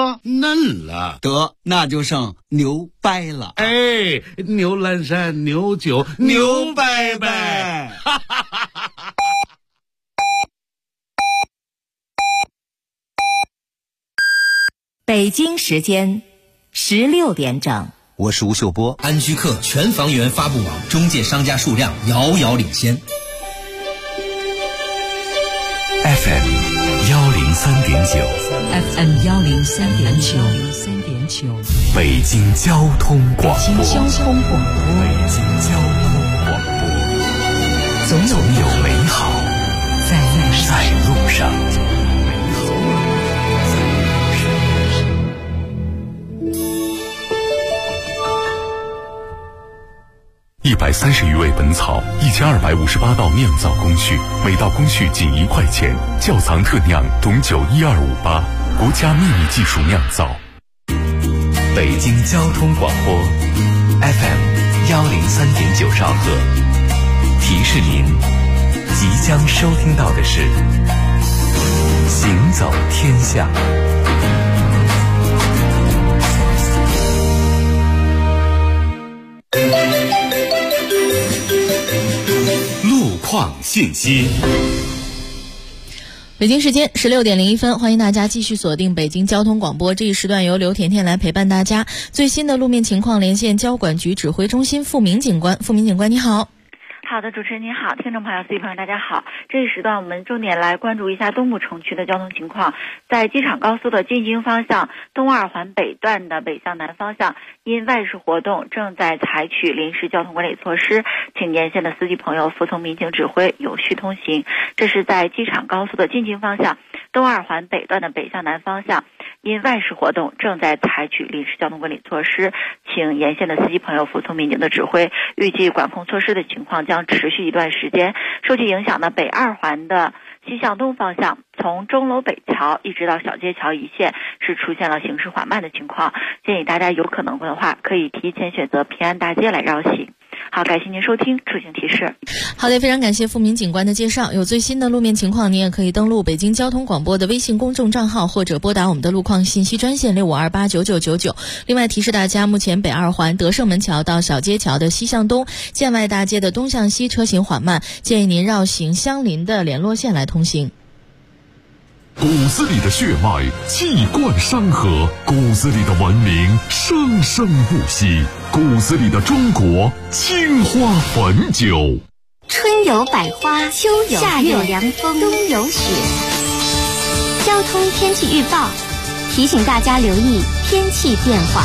哥嫩了， 得那就剩牛掰了。 哎，牛栏山牛酒牛掰掰。 北京时间16点整， 我是吴秀波。安居客全房源发布网中介商家数量遥遥领先。 FM 103.9 FM 103.9， 北京交通广播。 北京交通广播， 总有美好在路上。130余味本草，1258道酿造工序，每道工序仅1块钱。窖藏特酿董酒12588，国家秘密技术酿造。北京交通广播 FM 103.9兆赫，提示您即将收听到的是行走天下。况信息。 北京时间16点01分，欢迎大家继续锁定北京交通广播。这一时段由刘甜甜来陪伴大家。最新的路面情况连线交管局指挥中心付明警官。付明警官，你好。 好的，主持人您好，听众朋友、司机朋友大家好。这一时段我们重点来关注一下东部城区的交通情况。在机场高速的进京方向东二环北段的北向南方向，因外事活动正在采取临时交通管理措施，请沿线的司机朋友服从民警指挥，有序通行。这是在机场高速的进京方向东二环北段的北向南方向，因外事活动正在采取临时交通管理措施，请沿线的司机朋友服从民警的指挥。预计管控措施的情况将持续一段时间。受其影响的北二环的西向东方向，从钟楼北桥一直到小街桥一线是出现了行驶缓慢的情况，建议大家有可能的话可以提前选择平安大街来绕行。好，感谢您收听出行提示。 好的，非常感谢付明警官的介绍。有最新的路面情况，您也可以登录北京交通广播的微信公众账号，或者拨打我们的路况信息专线65289999。另外提示大家，目前北二环德胜门桥到小街桥的西向东，建外大街的东向西车行缓慢，建议您绕行相邻的联络线来通行。 骨子里的血脉气贯山河，骨子里的文明生生不息，骨子里的中国青花汾酒。 春有百花，秋有月，夏有凉风，冬有雪。交通天气预报提醒大家留意天气变化。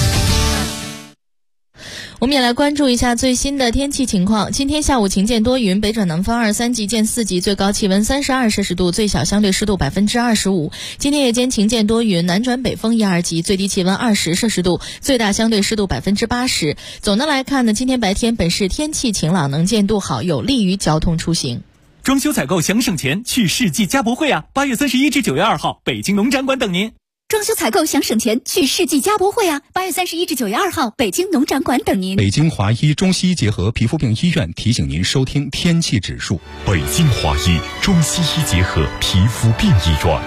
我们也来关注一下最新的天气情况。今天下午晴间多云，北转南风2-3级见4级，最高气温32摄氏度，最小相对湿度25%。今天夜间晴间多云，南转北风1-2级，最低气温20摄氏度，最大相对湿度80%。总的来看呢，今天白天本市天气晴朗，能见度好，有利于交通出行。 装修采购想省钱，去世纪家博会啊！8月31至9月2号，北京农展馆等您。 装修采购想省钱，去世纪家博会啊！8月31至9月2号，北京农展馆等您。 北京华医中西医结合皮肤病医院提醒您收听天气指数。 北京华医中西医结合皮肤病医院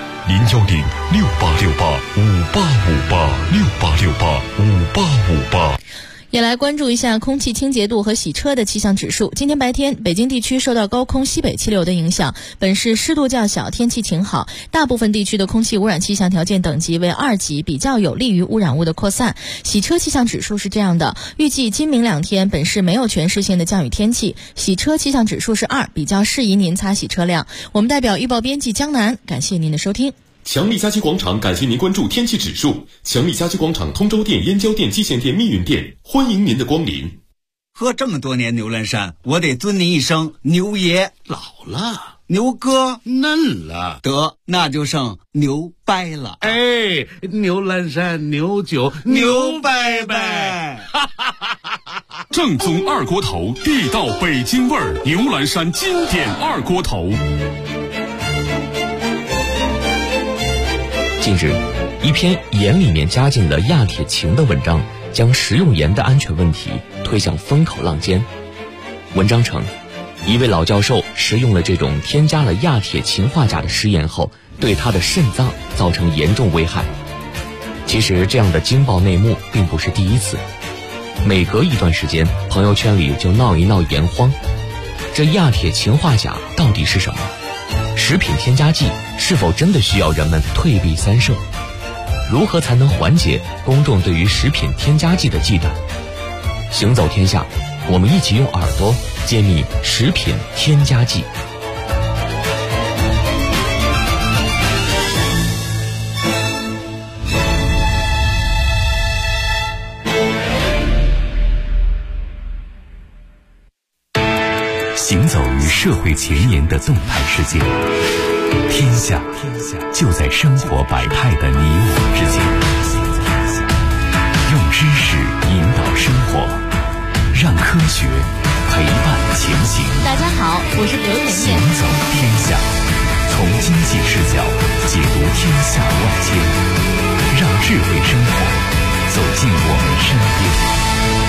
，0106868585858，68685858。 也来关注一下空气清洁度和洗车的气象指数。今天白天，北京地区受到高空西北气流的影响，本市湿度较小，天气晴好，大部分地区的空气污染气象条件等级为2级，比较有利于污染物的扩散。洗车气象指数是这样的，预计今明2天本市没有全市性的降雨天气，洗车气象指数是2，比较适宜您擦洗车辆。我们代表预报编辑江南，感谢您的收听。 强力家居广场感谢您关注天气指数。强力家居广场通州店、燕郊店、蓟县店、密云店，欢迎您的光临。 喝这么多年牛栏山，我得尊您一声牛爷。 老了， 牛哥嫩了， 得那就剩牛掰了。 哎，牛栏山牛酒牛掰掰。 正宗二锅头，地道北京味儿，牛栏山经典二锅头。 近日，一篇盐里面加进了亚铁氰的文章，将食用盐的安全问题推向风口浪尖。文章称，一位老教授食用了这种添加了亚铁氰化钾的食盐后，对他的肾脏造成严重危害。 其实这样的惊爆内幕并不是第一次，每隔一段时间，朋友圈里就闹一闹盐荒。这亚铁氰化钾到底是什么？食品添加剂是否真的需要人们退避三舍？如何才能缓解公众对于食品添加剂的忌惮？行走天下，我们一起用耳朵揭秘食品添加剂。 行走于社会前沿的动态世界，天下就在生活百态的你我之间。用知识引导生活，让科学陪伴前行。 大家好，我是刘甜甜。 行走天下，从经济视角解读天下万千，让智慧生活走进我们身边。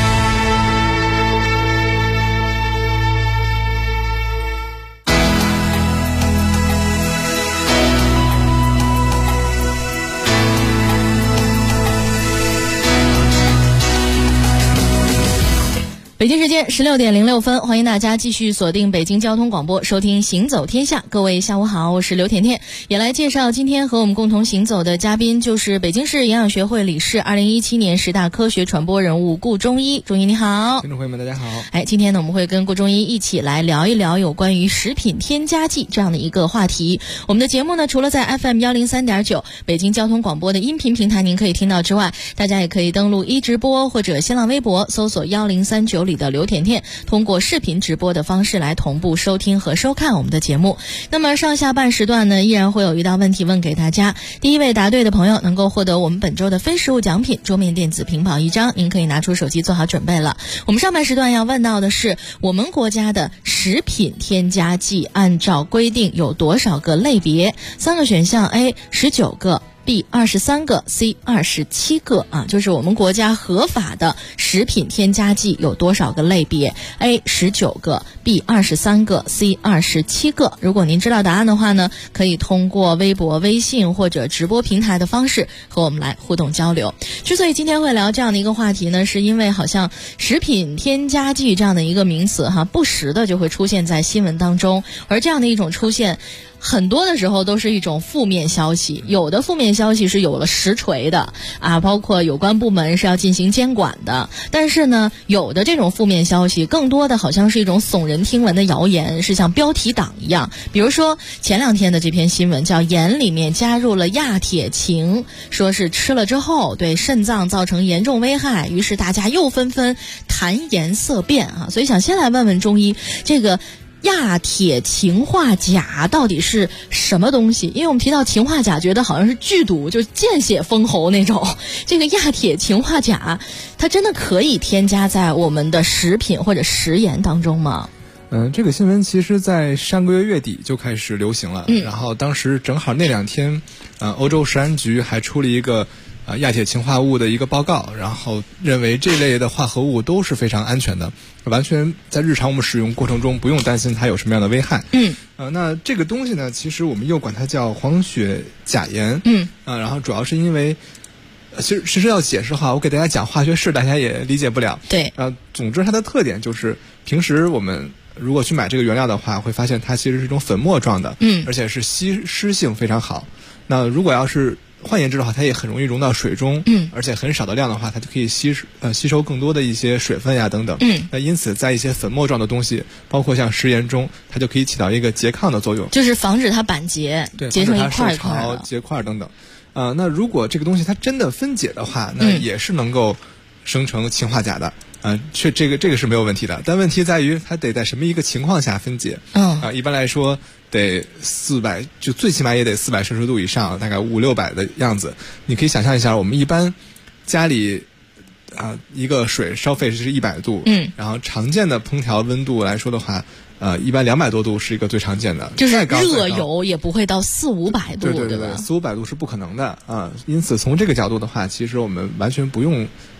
北京时间16点06分，欢迎大家继续锁定北京交通广播，收听行走天下。各位下午好，我是刘甜甜，也来介绍今天和我们共同行走的嘉宾，就是北京市营养学会理事、2017年10大科学传播人物顾中医。中医你好。 听众朋友们大家好。 今天呢我们会跟顾中医一起来聊一聊有关于食品添加剂这样的一个话题。我们的节目呢除了在 FM 103.9 北京交通广播的音频平台您可以听到之外，大家也可以登录一直播或者新浪微博搜索1039里的刘甜甜，通过视频直播的方式来同步收听和收看我们的节目。那么上下半时段呢，依然会有一道问题问给大家。第一位答对的朋友能够获得我们本周的非实物奖品桌面电子屏保1张，您可以拿出手机做好准备了。我们上半时段要问到的是，我们国家的食品添加剂按照规定有多少个类别？3个选项 A 19个，B 23个， C 27个就是我们国家合法的食品添加剂有多少个类别？ A 19个， B 23个， C 27个。如果您知道答案的话呢，可以通过微博、微信或者直播平台的方式和我们来互动交流。之所以今天会聊这样的一个话题呢，是因为好像食品添加剂这样的一个名词不时的就会出现在新闻当中，而这样的一种出现很多的时候都是一种负面消息，有的负面消息是有了实锤的包括有关部门是要进行监管的，但是呢有的这种负面消息更多的好像是一种耸人听闻的谣言，是像标题党一样。比如说前2天的这篇新闻叫盐里面加入了亚铁氰，说是吃了之后对肾脏造成严重危害，于是大家又纷纷谈盐色变所以想先来问问中医，这个亚铁氰化钾到底是什么东西？因为我们提到氰化钾觉得好像是剧毒，就见血封喉那种。这个亚铁氰化钾它真的可以添加在我们的食品或者食盐当中吗？ 这个新闻其实在上个月月底就开始流行了，然后当时正好那2天欧洲食安局还出了一个亚铁氰化物的一个报告，然后认为这类的化合物都是非常安全的，完全在日常我们使用过程中不用担心它有什么样的危害。那这个东西呢，其实我们又管它叫黄血钾盐。然后主要是因为其实要解释我给大家讲化学式大家也理解不了。 对。 总之它的特点就是平时我们如果去买这个原料的话，会发现它其实是一种粉末状的，而且是吸湿性非常好。那如果要是换言之的话，它也很容易溶到水中，而且很少的量的话，它就可以吸收更多的一些水分呀等等。那因此在一些粉末状的东西，包括像食盐中，它就可以起到一个拮抗的作用， 就是防止它板结，结成一块一块的结块等等。那如果这个东西它真的分解的话，那也是能够生成氰化钾的。这个是没有问题的，但问题在于它得在什么一个情况下分解。一般来说得400，就最起码也得400摄氏度以上，大概500-600的样子。你可以想象一下，我们一般家里一个水烧沸是100度，然后常见的烹调温度来说的话，一般200多度是一个最常见的， 就是热油也不会到400-500度， 对吧？400-500度是不可能的因此从这个角度的话，其实我们完全不用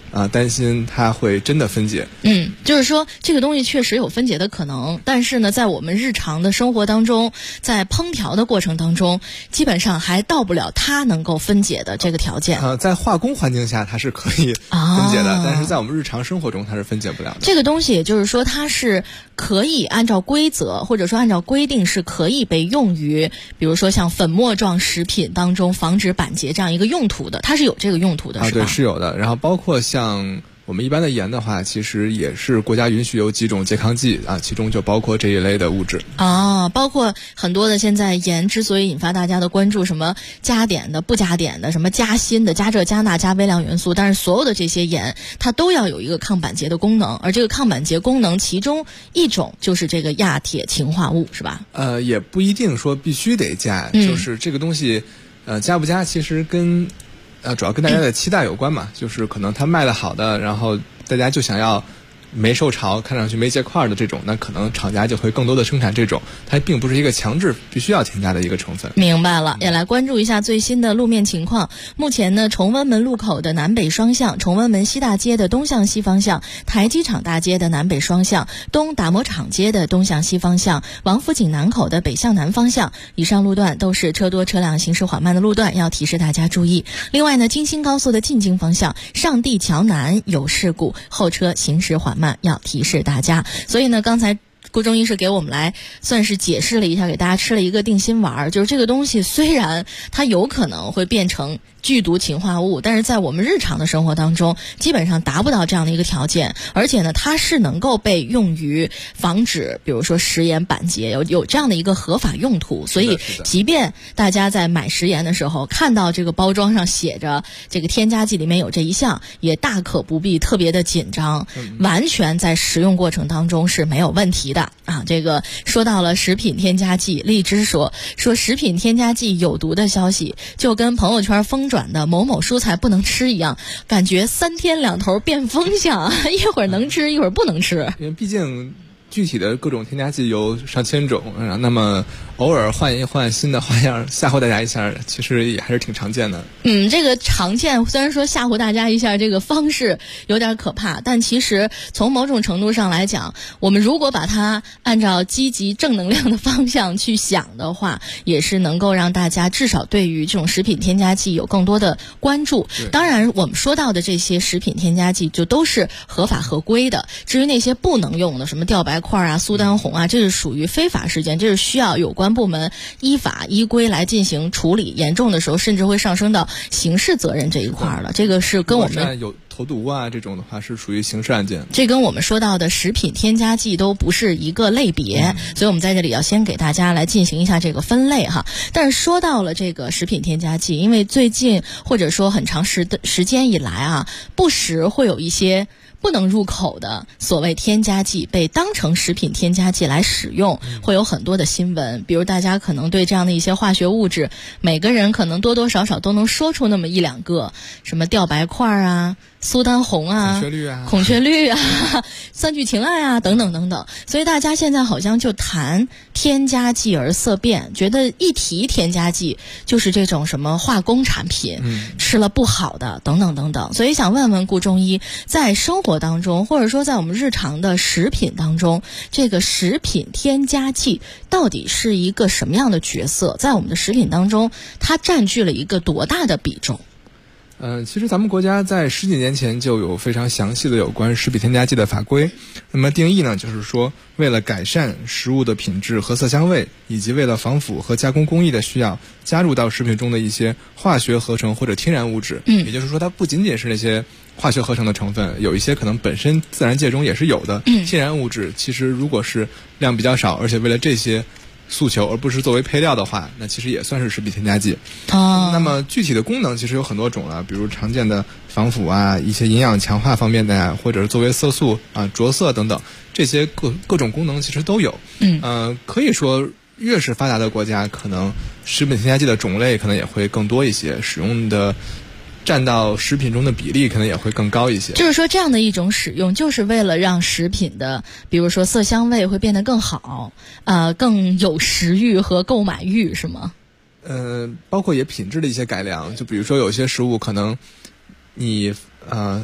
担心它会真的分解。 就是说这个东西确实有分解的可能，但是呢，在我们日常的生活当中，在烹调的过程当中，基本上还到不了它能够分解的这个条件。 在化工环境下它是可以分解的，但是在我们日常生活中它是分解不了的。 这个东西也就是说，它是可以按照规则或者说按照规定是可以被用于，比如说像粉末状食品当中防止板结这样一个用途的，它是有这个用途的，是吧？ 对，是有的。然后包括像我们一般的盐的话，其实也是国家允许有几种拮抗剂其中就包括这一类的物质包括很多的现在盐之所以引发大家的关注，什么加碘的、不加碘的，什么加锌的、加这加那加微量元素，但是所有的这些盐它都要有一个抗板结的功能，而这个抗板结功能其中一种就是这个亚铁氰化物，是吧？ 也不一定说必须得加，就是这个东西加不加其实跟主要跟大家的期待有关嘛，就是可能它卖的好的，然后大家就想要没受潮，看上去没结块的这种，那可能厂家就会更多的生产这种，它并不是一个强制必须要添加的一个成分。 明白了，也来关注一下最新的路面情况。目前呢，崇文门路口的南北双向，崇文门西大街的东向西方向，台机场大街的南北双向，东打磨厂街的东向西方向，王府井南口的北向南方向，以上路段都是车多车辆行驶缓慢的路段，要提示大家注意。另外呢，京新高速的进京方向，上地桥南有事故，后车行驶缓慢，要提示大家。所以呢，刚才顾中医是给我们来算是解释了一下，给大家吃了一个定心丸，就是这个东西虽然它有可能会变成剧毒氰化物，但是在我们日常的生活当中基本上达不到这样的一个条件，而且呢它是能够被用于防止比如说食盐板结，有这样的一个合法用途。所以即便大家在买食盐的时候看到这个包装上写着这个添加剂里面有这一项，也大可不必特别的紧张，完全在食用过程当中是没有问题的这个说到了食品添加剂，荔枝说食品添加剂有毒的消息就跟朋友圈疯转的某某蔬菜不能吃一样，感觉3天2头变风向，一会儿能吃一会儿不能吃。 因为毕竟具体的各种添加剂有上千种，那么偶尔换一换新的花样吓唬大家一下，其实也还是挺常见的。 这个常见虽然说吓唬大家一下这个方式有点可怕，但其实从某种程度上来讲，我们如果把它按照积极正能量的方向去想的话，也是能够让大家至少对于这种食品添加剂有更多的关注。当然我们说到的这些食品添加剂就都是合法合规的，至于那些不能用的什么吊白块苏丹红这是属于非法事件，这是需要有关部门依法依规来进行处理，严重的时候甚至会上升到刑事责任这一块了。这个是跟我们有投毒这种的话是属于刑事案件， 这跟我们说到的食品添加剂都不是一个类别，所以我们在这里要先给大家来进行一下这个分类但是说到了这个食品添加剂，因为最近或者说很长时间以来不时会有一些不能入口的所谓添加剂被当成食品添加剂来使用，会有很多的新闻。比如大家可能对这样的一些化学物质，每个人可能多多少少都能说出那么1-2个，什么吊白块苏丹红孔雀绿三聚氰胺等等等等。所以大家现在好像就谈添加剂而色变，觉得一提添加剂就是这种什么化工产品，吃了不好的等等等等。所以想问问顾中医，在生活当中或者说在我们日常的食品当中，这个食品添加剂到底是一个什么样的角色，在我们的食品当中它占据了一个多大的比重？ 其实咱们国家在10几年前就有非常详细的有关食品添加剂的法规。那么定义呢，就是说为了改善食物的品质和色香味，以及为了防腐和加工工艺的需要，加入到食品中的一些化学合成或者天然物质。也就是说它不仅仅是那些化学合成的成分，有一些可能本身自然界中也是有的天然物质，其实如果是量比较少，而且为了这些诉求而不是作为配料的话，那其实也算是食品添加剂。那么具体的功能其实有很多种了，比如常见的防腐一些营养强化方面的或者是作为色素着色等等，这些各种功能其实都有。可以说越是发达的国家，可能食品添加剂的种类可能也会更多一些，使用的占到食品中的比例可能也会更高一些。 就是说这样的一种使用就是为了让食品的比如说色香味会变得更好，更有食欲和购买欲，是吗？ 包括也品质的一些改良，就比如说有些食物可能你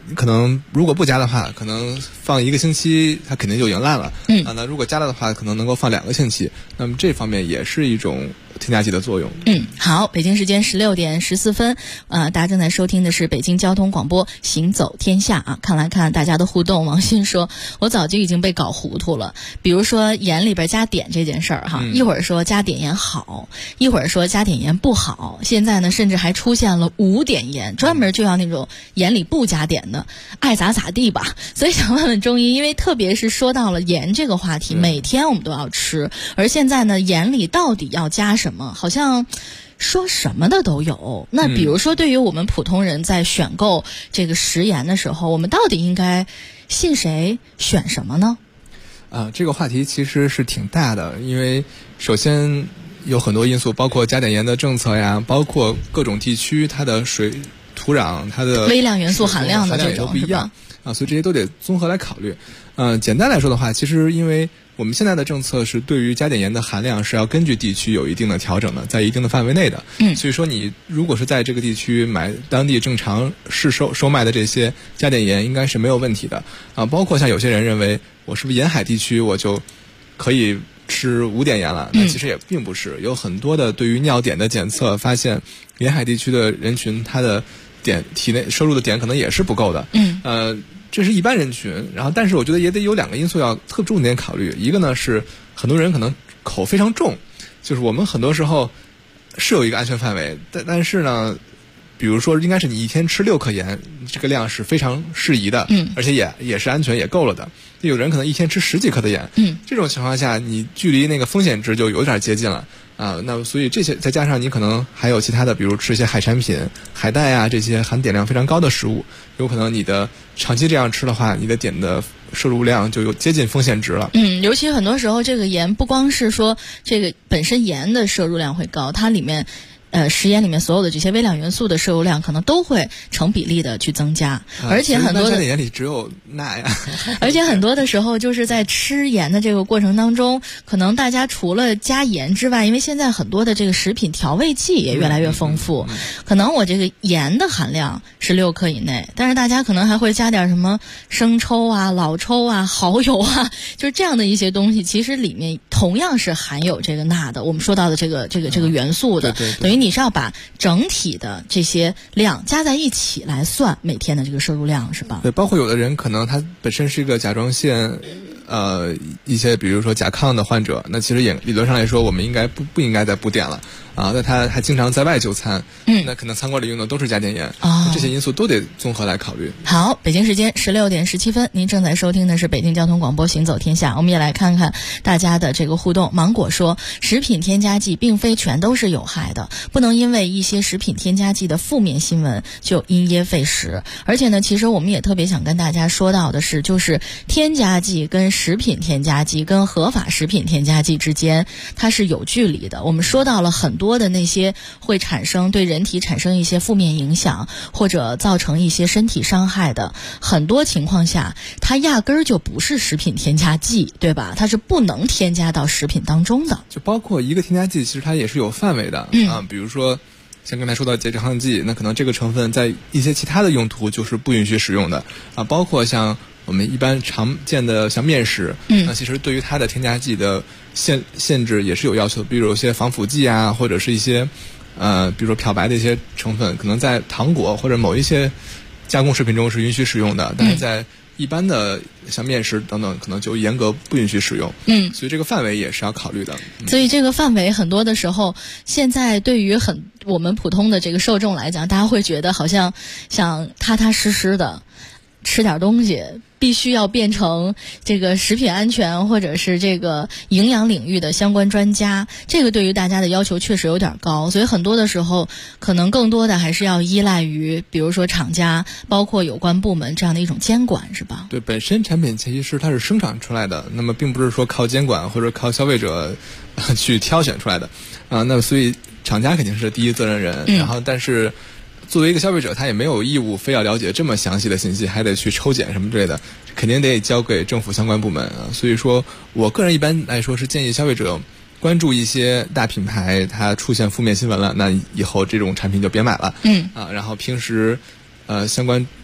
可能如果不加的话，可能放1个星期它肯定就已经烂了。那如果加了的话，可能能够放2个星期。那么这方面也是一种添加剂的作用。 好，北京时间16点14分，大家正在收听的是北京交通广播《行走天下》啊。看大家的互动，王鑫说，我早就已经被搞糊涂了。比如说盐里边加碘这件事儿哈，一会儿说加碘盐好，一会儿说加碘盐不好，现在呢甚至还出现了无碘盐，专门就要那种盐里不加碘的，爱咋咋地吧。所以想问问中医，因为特别是说到了盐这个话题，每天我们都要吃，而现在呢盐里到底要加什么，好像说什么的都有。那比如说对于我们普通人在选购这个食盐的时候，我们到底应该信谁选什么呢？ 这个话题其实是挺大的，因为首先有很多因素，包括加碘盐的政策呀，包括各种地区它的水土壤它的微量元素含量的这种都不一样所以这些都得综合来考虑。简单来说的话，其实因为我们现在的政策是对于加碘盐的含量是要根据地区有一定的调整的，在一定的范围内的。所以说你如果是在这个地区买当地正常市售卖的这些加碘盐，应该是没有问题的包括像有些人认为我是不是沿海地区我就可以吃无碘盐了，那其实也并不是。有很多的对于尿碘的检测发现，沿海地区的人群他的体内摄入的碘可能也是不够的。这是一般人群，然后但是我觉得也得有2个因素要特重点考虑。一个呢是很多人可能口非常重，就是我们很多时候是有一个安全范围，但是呢，比如说应该是你一天吃6克盐，这个量是非常适宜的，而且也是安全也够了的。有人可能一天吃10几克的盐，这种情况下你距离那个风险值就有点接近了那所以这些再加上你可能还有其他的，比如吃一些海产品、海带啊这些含碘量非常高的食物，有可能你的长期这样吃的话，你的碘的摄入量就有接近风险值了。 尤其很多时候这个盐不光是说这个本身盐的摄入量会高，它里面食盐里面所有的这些微量元素的摄入量可能都会成比例的去增加，而且很多的盐里只有钠呀。 而且很多的时候就是在吃盐的这个过程当中，可能大家除了加盐之外，因为现在很多的这个食品调味剂也越来越丰富，可能我这个盐的含量是6克以内，但是大家可能还会加点什么生抽啊、老抽啊、蚝油啊，就是这样的一些东西，其实里面同样是含有这个钠的，我们说到的这个元素的，等于你是要把整体的这些量加在一起来算每天的这个摄入量，是吧？ 对，包括有的人可能他本身是一个甲状腺一些比如说甲亢的患者，那其实也理论上来说我们应该不应该再补碘了那他还经常在外就餐，那可能餐馆里用的都是加碘盐这些因素都得综合来考虑。 好，北京时间16点17分，您正在收听的是北京交通广播行走天下，我们也来看看大家的这个互动。芒果说，食品添加剂并非全都是有害的，不能因为一些食品添加剂的负面新闻就因噎废食。而且呢，其实我们也特别想跟大家说到的是，就是添加剂跟食品添加剂跟合法食品添加剂之间它是有距离的。我们说到了很多的那些会对人体产生一些负面影响或者造成一些身体伤害的，很多情况下它压根儿就不是食品添加剂，对吧？它是不能添加到食品当中的。 就包括一个添加剂其实它也是有范围的比如说像刚才说到拮抗剂，那可能这个成分在一些其他的用途就是不允许使用的包括像我们一般常见的像面食那其实对于它的添加剂的限制也是有要求的，比如有些防腐剂啊，或者是一些比如说漂白的一些成分，可能在糖果或者某一些加工食品中是允许使用的，但是在一般的像面食等等可能就严格不允许使用所以这个范围也是要考虑的所以这个范围很多的时候，现在对于我们普通的这个受众来讲，大家会觉得好像想踏踏实实的吃点东西，必须要变成这个食品安全或者是这个营养领域的相关专家，这个对于大家的要求确实有点高，所以很多的时候可能更多的还是要依赖于比如说厂家包括有关部门这样的一种监管，是吧？ 对，本身产品其实它是生产出来的，那么并不是说靠监管或者靠消费者去挑选出来的那所以厂家肯定是第一责任人然后但是作为一个消费者，他也没有义务非要了解这么详细的信息，还得去抽检什么之类的，肯定得交给政府相关部门所以说我个人一般来说是建议消费者关注一些大品牌，它出现负面新闻了，那以后这种产品就别买了然后平时相关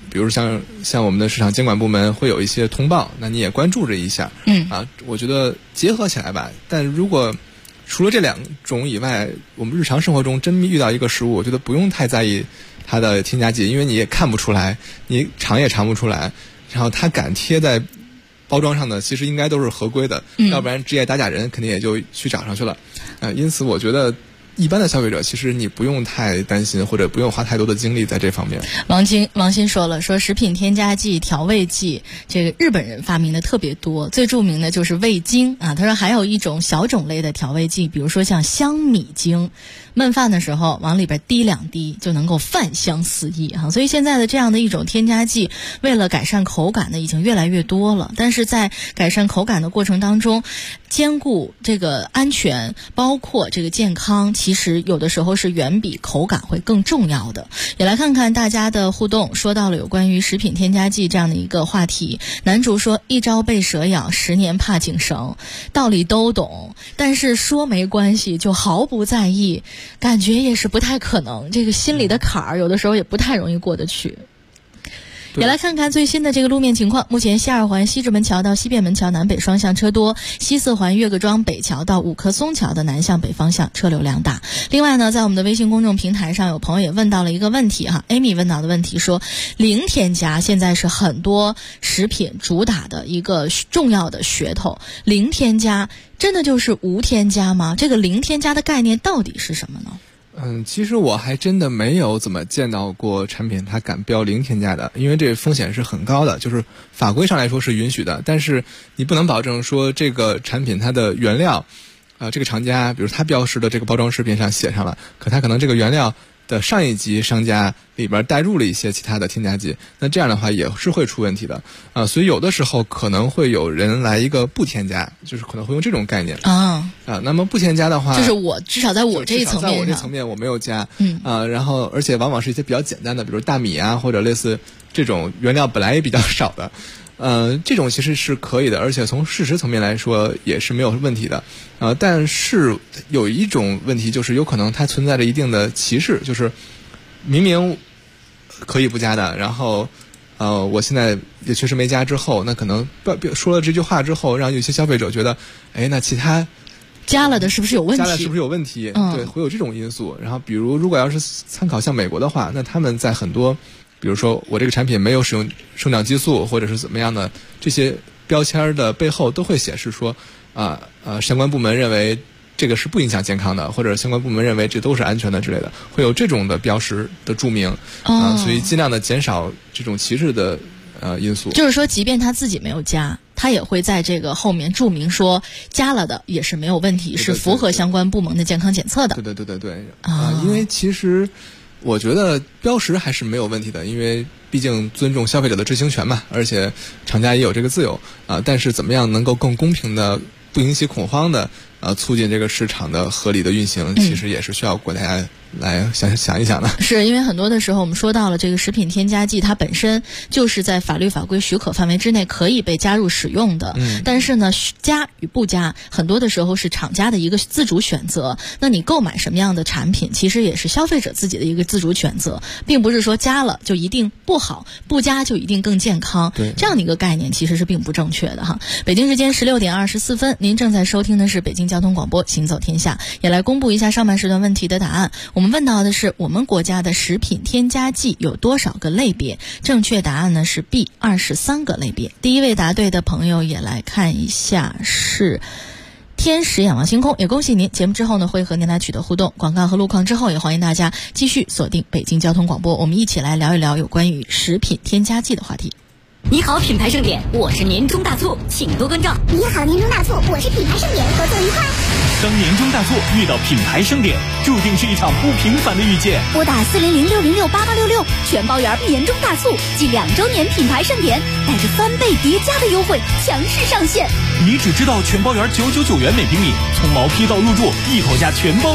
比如像我们的市场监管部门会有一些通报，那你也关注这一下。我觉得结合起来吧。但如果除了这2种以外，我们日常生活中真遇到一个食物，我觉得不用太在意它的添加剂，因为你也看不出来，你尝也尝不出来，然后它敢贴在包装上的其实应该都是合规的，要不然职业打假人肯定也就去找上去了。因此我觉得一般的消费者其实你不用太担心，或者不用花太多的精力在这方面。 王鑫说了，说食品添加剂、调味剂，这个日本人发明的特别多，最著名的就是味精啊。他说还有一种小种类的调味剂，比如说像香米精，焖饭的时候往里边滴2滴就能够饭香四溢啊。所以现在的这样的一种添加剂，为了改善口感呢，已经越来越多了。但是在改善口感的过程当中，兼顾这个安全，包括这个健康，其实有的时候是远比口感会更重要的。也来看看大家的互动，说到了有关于食品添加剂这样的一个话题。男主说，一朝被蛇咬，10年怕井绳，道理都懂，但是说没关系就毫不在意，感觉也是不太可能，这个心里的坎儿有的时候也不太容易过得去。也来看看最新的这个路面情况。目前西2环西直门桥到西便门桥南北双向车多，西4环岳各庄北桥到五棵松桥的南向北方向车流量大。另外呢，在我们的微信公众平台上，有朋友也问到了一个问题哈 ，Amy 问到的问题说，零添加现在是很多食品主打的一个重要的噱头，零添加真的就是无添加吗？这个零添加的概念到底是什么呢？ 其实我还真的没有怎么见到过产品它敢标零添加的，因为这风险是很高的，就是法规上来说是允许的，但是你不能保证说这个产品它的原料，这个厂家比如它标识的这个包装食品上写上了，可它可能这个原料的上一级商家里边带入了一些其他的添加剂，那这样的话也是会出问题的所以有的时候可能会有人来一个不添加，就是可能会用这种概念那么不添加的话， 就是我至少在我这一层面上， 在我这层面我没有加然后而且往往是一些比较简单的，比如大米啊或者类似这种原料本来也比较少的这种其实是可以的，而且从事实层面来说也是没有问题的但是有一种问题，就是有可能它存在着一定的歧视，就是明明可以不加的，然后我现在也确实没加之后，那可能说了这句话之后，让有些消费者觉得，那其他加了的是不是有问题？ 加了是不是有问题？对，会有这种因素。然后比如如果要是参考像美国的话，那他们在很多比如说我这个产品没有使用生长激素或者是怎么样的，这些标签的背后都会显示说相关部门认为这个是不影响健康的，或者相关部门认为这都是安全的之类的，会有这种的标识的注明所以尽量的减少这种歧视的因素。 就是说即便他自己没有加，他也会在这个后面注明说加了的也是没有问题，是符合相关部门的健康检测的。 对因为其实我觉得标识还是没有问题的，因为毕竟尊重消费者的知情权嘛，而且厂家也有这个自由但是怎么样能够更公平的不引起恐慌的促进这个市场的合理的运行，其实也是需要国家来想一想的。 是因为很多的时候我们说到了这个食品添加剂，它本身就是在法律法规许可范围之内可以被加入使用的但是呢加与不加很多的时候是厂家的一个自主选择，那你购买什么样的产品其实也是消费者自己的一个自主选择，并不是说加了就一定不好，不加就一定更健康，这样的一个概念其实是并不正确的哈。北京时间16点24分，您正在收听的是北京交通广播行走天下，也来公布一下上半时段问题的答案。我们问到的是我们国家的食品添加剂有多少个类别，正确答案呢是 B 23个类别。第一位答对的朋友也来看一下是天使仰望星空，也恭喜您，节目之后呢会和您来取得互动，广告和路况之后也欢迎大家继续锁定北京交通广播，我们一起来聊一聊有关于食品添加剂的话题。 你好，品牌盛典，我是年终大促，请多关照。 你好，年终大促，我是品牌盛典，合作愉快。 当年终大促遇到品牌盛典，注定是一场不平凡的遇见。 拨打400-606-8866，全包圆年终大促暨2周年品牌盛典，带着翻倍叠加的优惠强势上线。 你只知道全包圆999元每平米，从毛坯到入住一口价全包圆。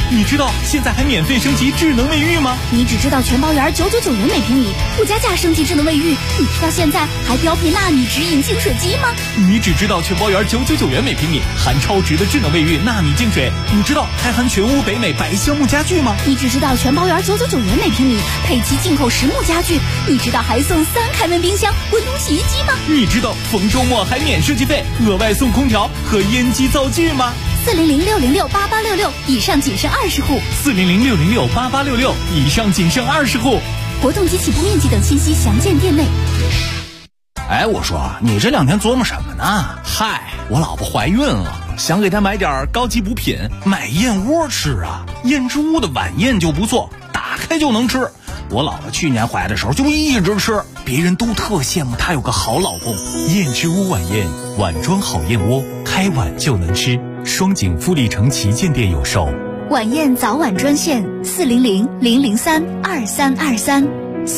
你知道现在还免费升级智能卫浴吗？ 你只知道全包圆999元每平米，附加价升级智能卫浴。你知道现在还标配纳米直饮净水机吗？ 你只知道全包圆999元每平米，含超值的智能卫浴纳米净水。你知道还含全屋北美白橡木家具吗？ 你只知道全包圆999元每平米，配齐进口实木家具。你知道还送3开门冰箱、滚筒洗衣机吗？ 你知道逢周末还免设计费，额外送空调和烟机灶具吗 ？400-606-8866，以上仅剩20户。 400-606-8866，以上仅剩20户。 活动及起步面积等信息详见店内。 哎，我说你这2天琢磨什么呢？ 嗨，我老婆怀孕了，想给她买点高级补品，买燕窝吃啊。燕之屋的晚宴就不错，打开就能吃。我老婆去年怀的时候就一直吃，别人都特羡慕她有个好老公。燕之屋晚宴，碗装好燕窝，开碗就能吃。双井富力城旗舰店有售。 晚宴早晚专线400-003-2323。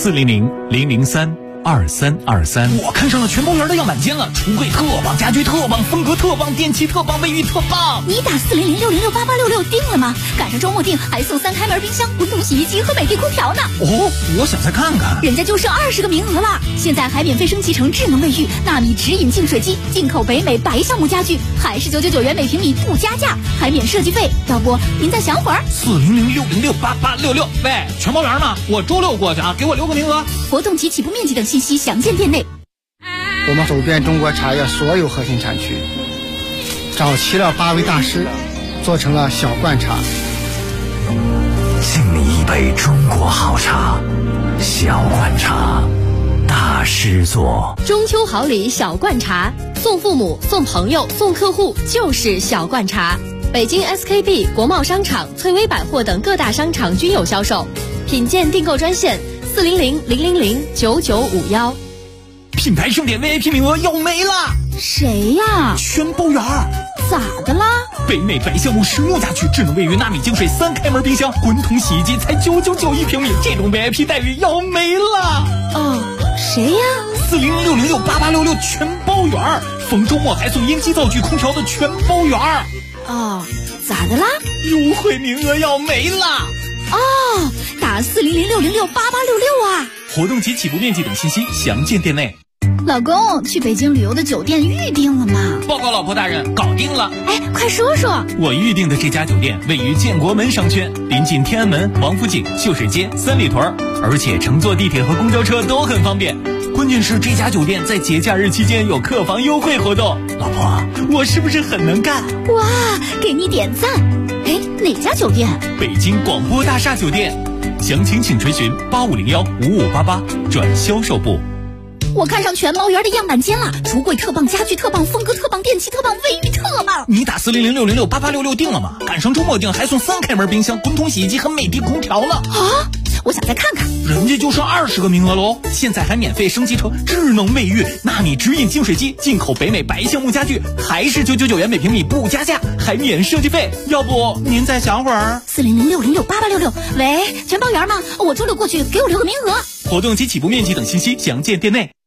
400-003-2323。我看上了全包圆的样板间了，橱柜特棒，家居特棒，风格特棒，电器特棒，卫浴特棒。 你打400-606-8866定了吗？赶上周末订还送3开门冰箱、滚筒洗衣机和美的空调呢。 哦，我想再看看。 人家就剩20个名额了，现在还免费升级成智能卫浴、纳米直饮净水机，进口北美白橡木家具，还是999元每平米不加价，还免设计费。要不您再想会儿 ？400-606-8866。喂，全包圆呢？我周6过去啊，给我留个名额。 活动及起步面积等信息详见店内。 我们走遍中国茶叶所有核心产区，找齐了8位大师，做成了小罐茶。 敬你一杯中国好茶，小罐茶，大师做。 中秋好礼小罐茶，送父母、送朋友、送客户就是小罐茶。北京 SKP、国贸商场、翠微百货等各大商场均有销售。品鉴订购专线400-000-9951。 品牌盛典 VIP 名额要没了。 谁呀？ 全包圆。 咋的啦？ 北美白橡木实木家具、智能卫浴、纳米净水、3开门冰箱、滚筒洗衣机才999一平米，这种 VIP 待遇要没了。 哦，谁呀 ？400-606-8866全包圆，逢周末还送烟机、灶具、空调的全包圆。 哦，咋的啦？ 优惠名额要没了。 哦，打400-606-8866啊！ 活动及起步面积等信息详见店内。 老公，去北京旅游的酒店预定了吗？ 报告老婆大人，搞定了。 哎，快说说。 我预定的这家酒店位于建国门商圈，临近天安门、王府井、秀水街、三里屯，而且乘坐地铁和公交车都很方便。关键是这家酒店在节假日期间有客房优惠活动。老婆，我是不是很能干？ 哇，给你点赞。哎，哪家酒店？ 北京广播大厦酒店。详情请垂询8501-5588转销售部。 我看上全包圆的样板间了，橱柜特棒，家具特棒，风格特棒，电器特棒，卫浴特棒。 你打400-606-8866定了吗？赶上周末订还送3开门冰箱、滚筒洗衣机和美的空调呢。 啊，我想再看看。 人家就剩20个名额喽，现在还免费升级成智能卫浴、纳米直饮净水机，进口北美白橡木家具，还是999元每平米不加价，还免设计费。要不您再想会儿 ？400-606-8866。喂，全包圆吗？我周6过去，给我留个名额。 活动及起步面积等信息详见店内。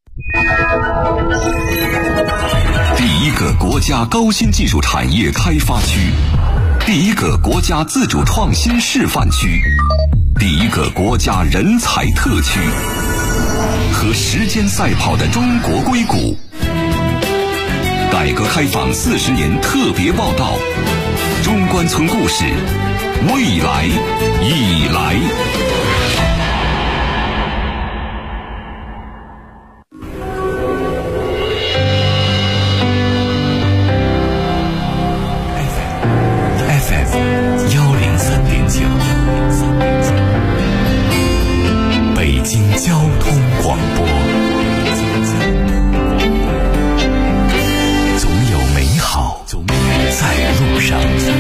第1个国家高新技术产业开发区，第1个国家自主创新示范区，第1个国家人才特区，和时间赛跑的中国硅谷。改革开放40年特别报道，中关村故事，未来已来。 北京交通广播，总有美好在路上。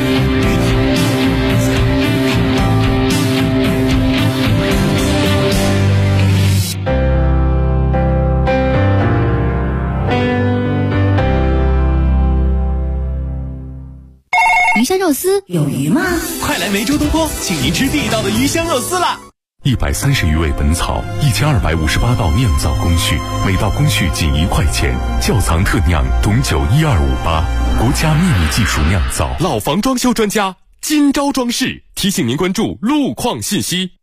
鱼香肉丝有鱼吗？ 快来梅州东坡，请您吃地道的鱼香肉丝啦 ！130余味本草，1258道酿造工序，每道工序仅1块钱，窖藏特酿董酒1258，国家秘密技术酿造。 老房装修专家今朝装饰提醒您关注路况信息。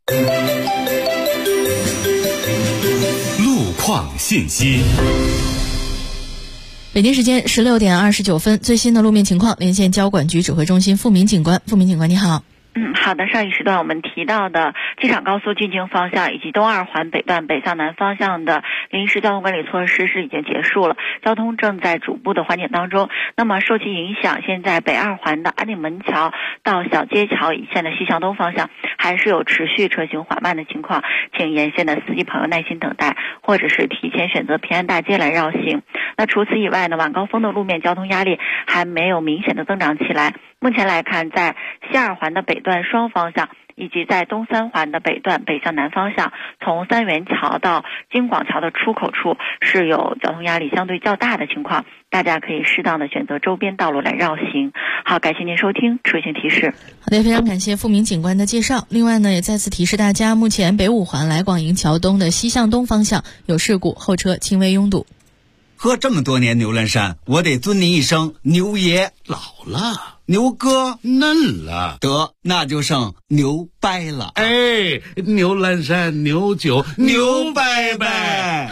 路况信息。 北京时间16点29分，最新的路面情况，连线交管局指挥中心付明警官。付明警官，你好。 好的，上一时段我们提到的机场高速进京方向以及东二环北段北向南方向的临时交通管理措施是已经结束了，交通正在逐步的缓解当中。那么受其影响，现在北二环的安定门桥到小街桥以线的西向东方向还是有持续车行缓慢的情况，请沿线的司机朋友耐心等待，或者是提前选择平安大街来绕行。那除此以外呢，晚高峰的路面交通压力还没有明显的增长起来。目前来看，在西二环的北段双方向以及在东三环的北段北向南方向，从三元桥到京广桥的出口处是有交通压力相对较大的情况，大家可以适当的选择周边道路来绕行。好，感谢您收听出行提示。 好的，非常感谢付明警官的介绍。另外呢，也再次提示大家，目前北五环来广营桥东的西向东方向有事故，后车轻微拥堵。 喝这么多年牛栏山，我得尊您一声牛爷。 老了， 牛哥嫩了， 得那就剩牛掰了。 哎，牛栏山牛酒牛掰掰。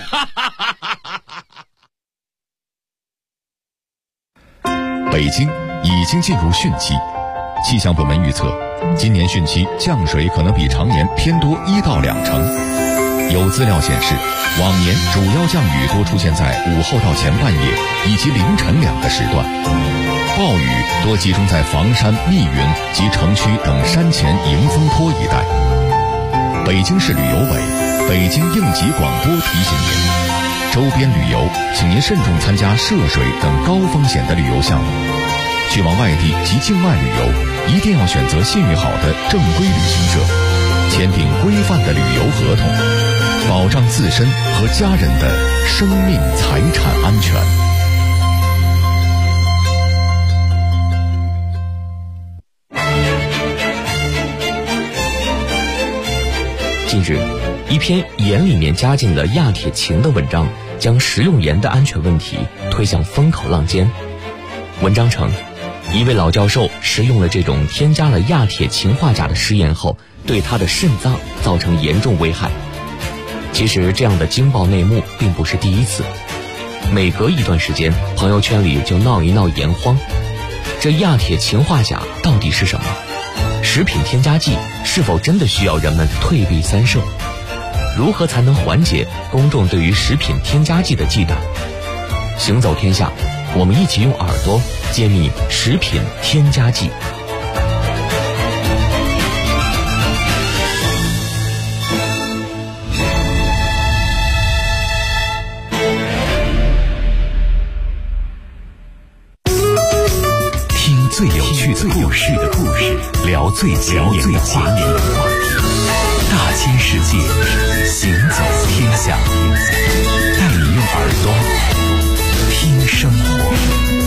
北京已经进入汛期，气象部门预测，今年汛期降水可能比常年偏多1到2成。有资料显示，往年主要降雨多出现在午后到前半夜以及凌晨2个时段，暴雨多集中在房山、密云及城区等山前迎风坡一带。北京市旅游委、北京应急广播提醒您，周边旅游请您慎重参加涉水等高风险的旅游项目。去往外地及境外旅游，一定要选择信誉好的正规旅行社，签订规范的旅游合同，保障自身和家人的生命财产安全。 近日，一篇盐里面加进了亚铁氰的文章，将食用盐的安全问题推向风口浪尖。文章称，一位老教授食用了这种添加了亚铁氰化钾的食盐后，对他的肾脏造成严重危害。其实这样的惊爆内幕并不是第一次，每隔一段时间，朋友圈里就闹一闹盐荒。这亚铁氰化钾到底是什么？食品添加剂是否真的需要人们退避三舍？如何才能缓解公众对于食品添加剂的忌惮？行走天下，我们一起用耳朵揭秘食品添加剂。 听最有趣的故事，聊最前沿的话题，大千世界，行走天下，带你用耳朵听生活。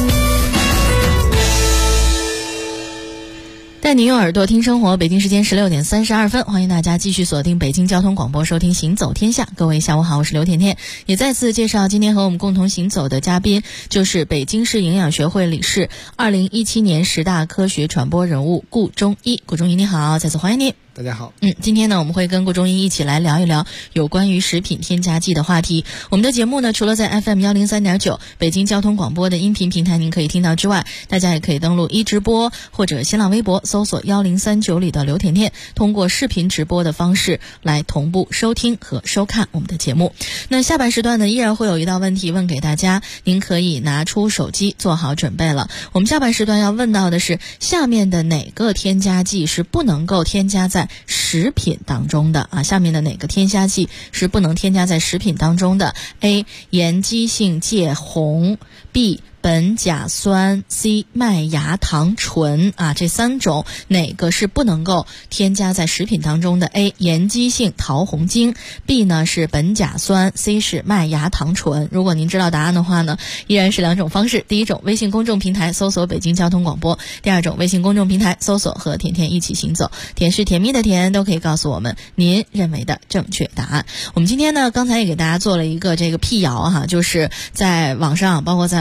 带你用耳朵听生活，北京时间16点32分，欢迎大家继续锁定北京交通广播，收听行走天下。各位下午好，我是刘甜甜，也再次介绍今天和我们共同行走的嘉宾，就是北京市营养学会理事，2017年10大科学传播人物顾中医。顾中医你好，再次欢迎您。 大家好。 今天呢，我们会跟顾中医一起来聊一聊有关于食品添加剂的话题。我们的节目呢，除了在 FM 103.9北京交通广播的音频平台您可以听到之外，大家也可以登录一直播或者新浪微博搜索1039里的刘甜甜，通过视频直播的方式来同步收听和收看我们的节目。那下半时段呢，依然会有一道问题问给大家，您可以拿出手机做好准备了。我们下半时段要问到的是，下面的哪个添加剂是不能够添加在食品当中的啊？下面的哪个添加剂是不能添加在食品当中的 ？A. 盐基性芥红 B. 苯甲酸 C. 麦芽糖醇啊，这3种哪个是不能够添加在食品当中的 ？A. 盐基性桃红精 B 呢是苯甲酸 C 是麦芽糖醇。如果您知道答案的话呢，依然是2种方式，第一种微信公众平台搜索北京交通广播，第二种微信公众平台搜索和甜甜一起行走，甜是甜蜜的甜，都可以告诉我们您认为的正确答案。我们今天呢，刚才也给大家做了一个这个辟谣哈，就是在网上包括在朋友圈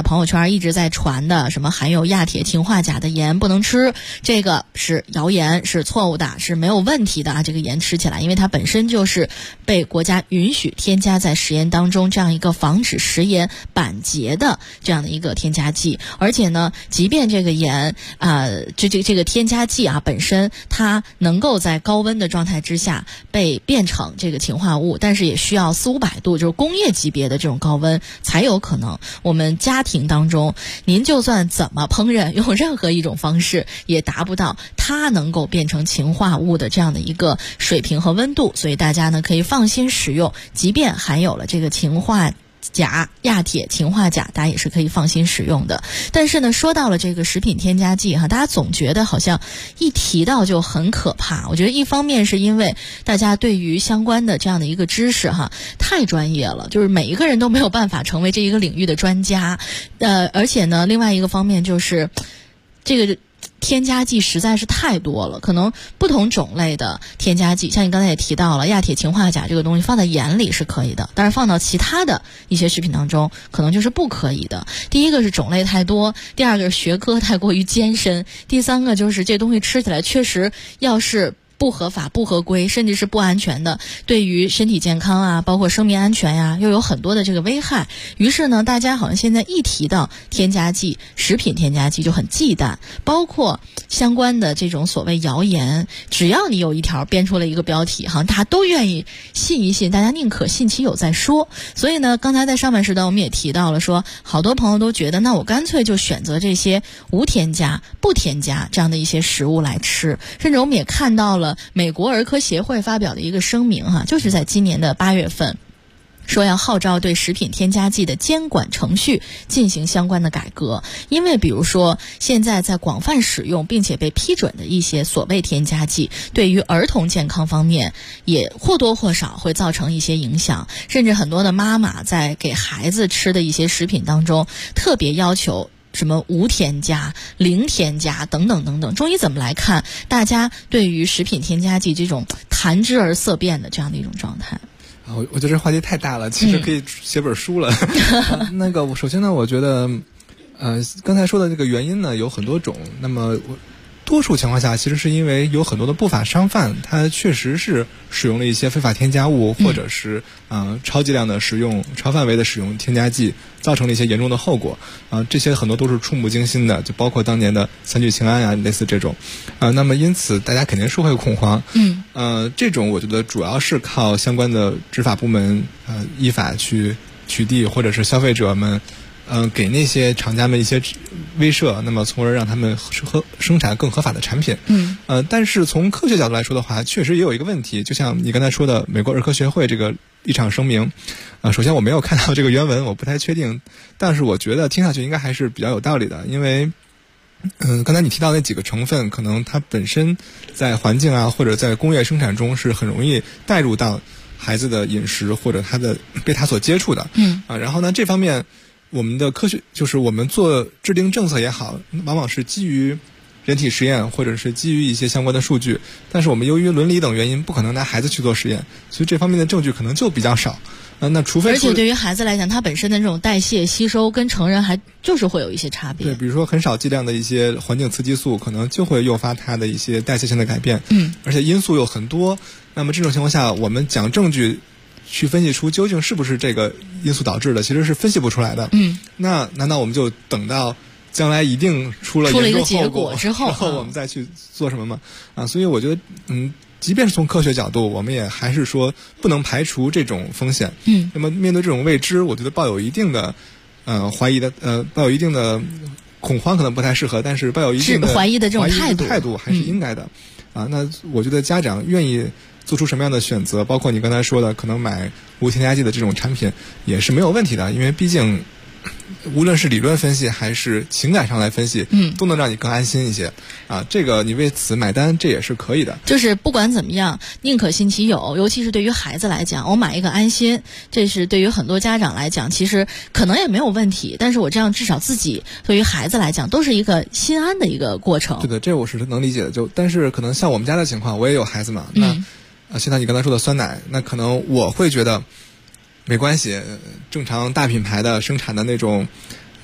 边一直在传的什么含有亚铁氰化钾的盐不能吃，这个是谣言，是错误的，是没有问题的啊。这个盐吃起来，因为它本身就是被国家允许添加在食盐当中这样一个防止食盐板结的这样的一个添加剂。而且呢，即便这个盐这个添加剂啊本身它能够在高温的状态之下被变成这个氰化物，但是也需要400-500度，就是工业级别的这种高温才有可能。我们家庭当中，您就算怎么烹饪，用任何一种方式，也达不到它能够变成氰化物的这样的一个水平和温度。所以大家呢可以放心使用，即便含有了这个氰化钾、亚铁氰化钾，大家也是可以放心使用的。但是呢，说到了这个食品添加剂大家总觉得好像一提到就很可怕。我觉得一方面是因为大家对于相关的这样的一个知识太专业了，就是每一个人都没有办法成为这一个领域的专家。而且呢，另外一个方面就是这个添加剂实在是太多了，可能不同种类的添加剂，像你刚才也提到了亚铁氰化钾这个东西放在盐里是可以的，但是放到其他的一些食品当中可能就是不可以的。第一个是种类太多，第二个是学科太过于艰深，第三个就是这东西吃起来确实要是不合法、不合规，甚至是不安全的，对于身体健康啊，包括生命安全呀，又有很多的这个危害。于是呢，大家好像现在一提到添加剂、食品添加剂就很忌惮，包括相关的这种所谓谣言，只要你有一条编出了一个标题，大家都愿意信一信，大家宁可信其有再说。所以呢，刚才在上半时段我们也提到了说，好多朋友都觉得，那我干脆就选择这些无添加、不添加这样的一些食物来吃。甚至我们也看到了美国儿科协会发表的一个声明就是在今年的8月份，说要号召对食品添加剂的监管程序进行相关的改革。因为比如说现在在广泛使用并且被批准的一些所谓添加剂，对于儿童健康方面也或多或少会造成一些影响。甚至很多的妈妈在给孩子吃的一些食品当中特别要求什么无添加、零添加等等等等。中医怎么来看大家对于食品添加剂这种谈之而色变的这样的一种状态？ 我觉得这话题太大了，其实可以写本书了。首先呢，我觉得刚才说的这个原因呢有很多种。那么多数情况下其实是因为有很多的不法商贩，他确实是使用了一些非法添加物，或者是超剂量的使用、超范围的使用添加剂，造成了一些严重的后果。这些很多都是触目惊心的，就包括当年的三聚氰胺啊，类似这种。那么因此大家肯定是会恐慌。这种我觉得主要是靠相关的执法部门依法去取缔，或者是消费者们给那些厂家们一些威慑，那么从而让他们生产更合法的产品。但是从科学角度来说的话，确实也有一个问题，就像你刚才说的美国儿科协会这个立场声明。首先我没有看到这个原文，我不太确定，但是我觉得听上去应该还是比较有道理的。因为刚才你提到那几个成分，可能它本身在环境啊或者在工业生产中是很容易带入到孩子的饮食或者被他所接触的。然后呢，这方面我们的科学就是我们制定政策也好，往往是基于人体实验或者是基于一些相关的数据，但是我们由于伦理等原因不可能拿孩子去做实验，所以这方面的证据可能就比较少。那除非而且对于孩子来讲，他本身的这种代谢吸收跟成人还就是会有一些差别。 对，比如说很少剂量的一些环境雌激素可能就会诱发他的一些代谢性的改变。而且因素有很多，那么这种情况下我们讲证据去分析出究竟是不是这个因素导致的，其实是分析不出来的。那难道我们就等到将来一定出了一个结果之后， 然后我们再去做什么吗？所以我觉得即便是从科学角度，我们也还是说不能排除这种风险。那么面对这种未知，我觉得抱有一定的怀疑的抱有一定的恐慌可能不太适合，但是抱有一定的怀疑的这种态度还是应该的。那我觉得家长愿意做出什么样的选择，包括你刚才说的可能买无添加剂的这种产品也是没有问题的，因为毕竟无论是理论分析还是情感上来分析，都能让你更安心一些这个你为此买单，这也是可以的。 就是不管怎么样，宁可信其有，尤其是对于孩子来讲，我买一个安心，这是对于很多家长来讲其实可能也没有问题，但是我这样至少自己对于孩子来讲都是一个心安的一个过程。 对的，这我是能理解的。但是可能像我们家的情况，我也有孩子嘛，那现在你刚才说的酸奶，那可能我会觉得没关系，正常大品牌的生产的那种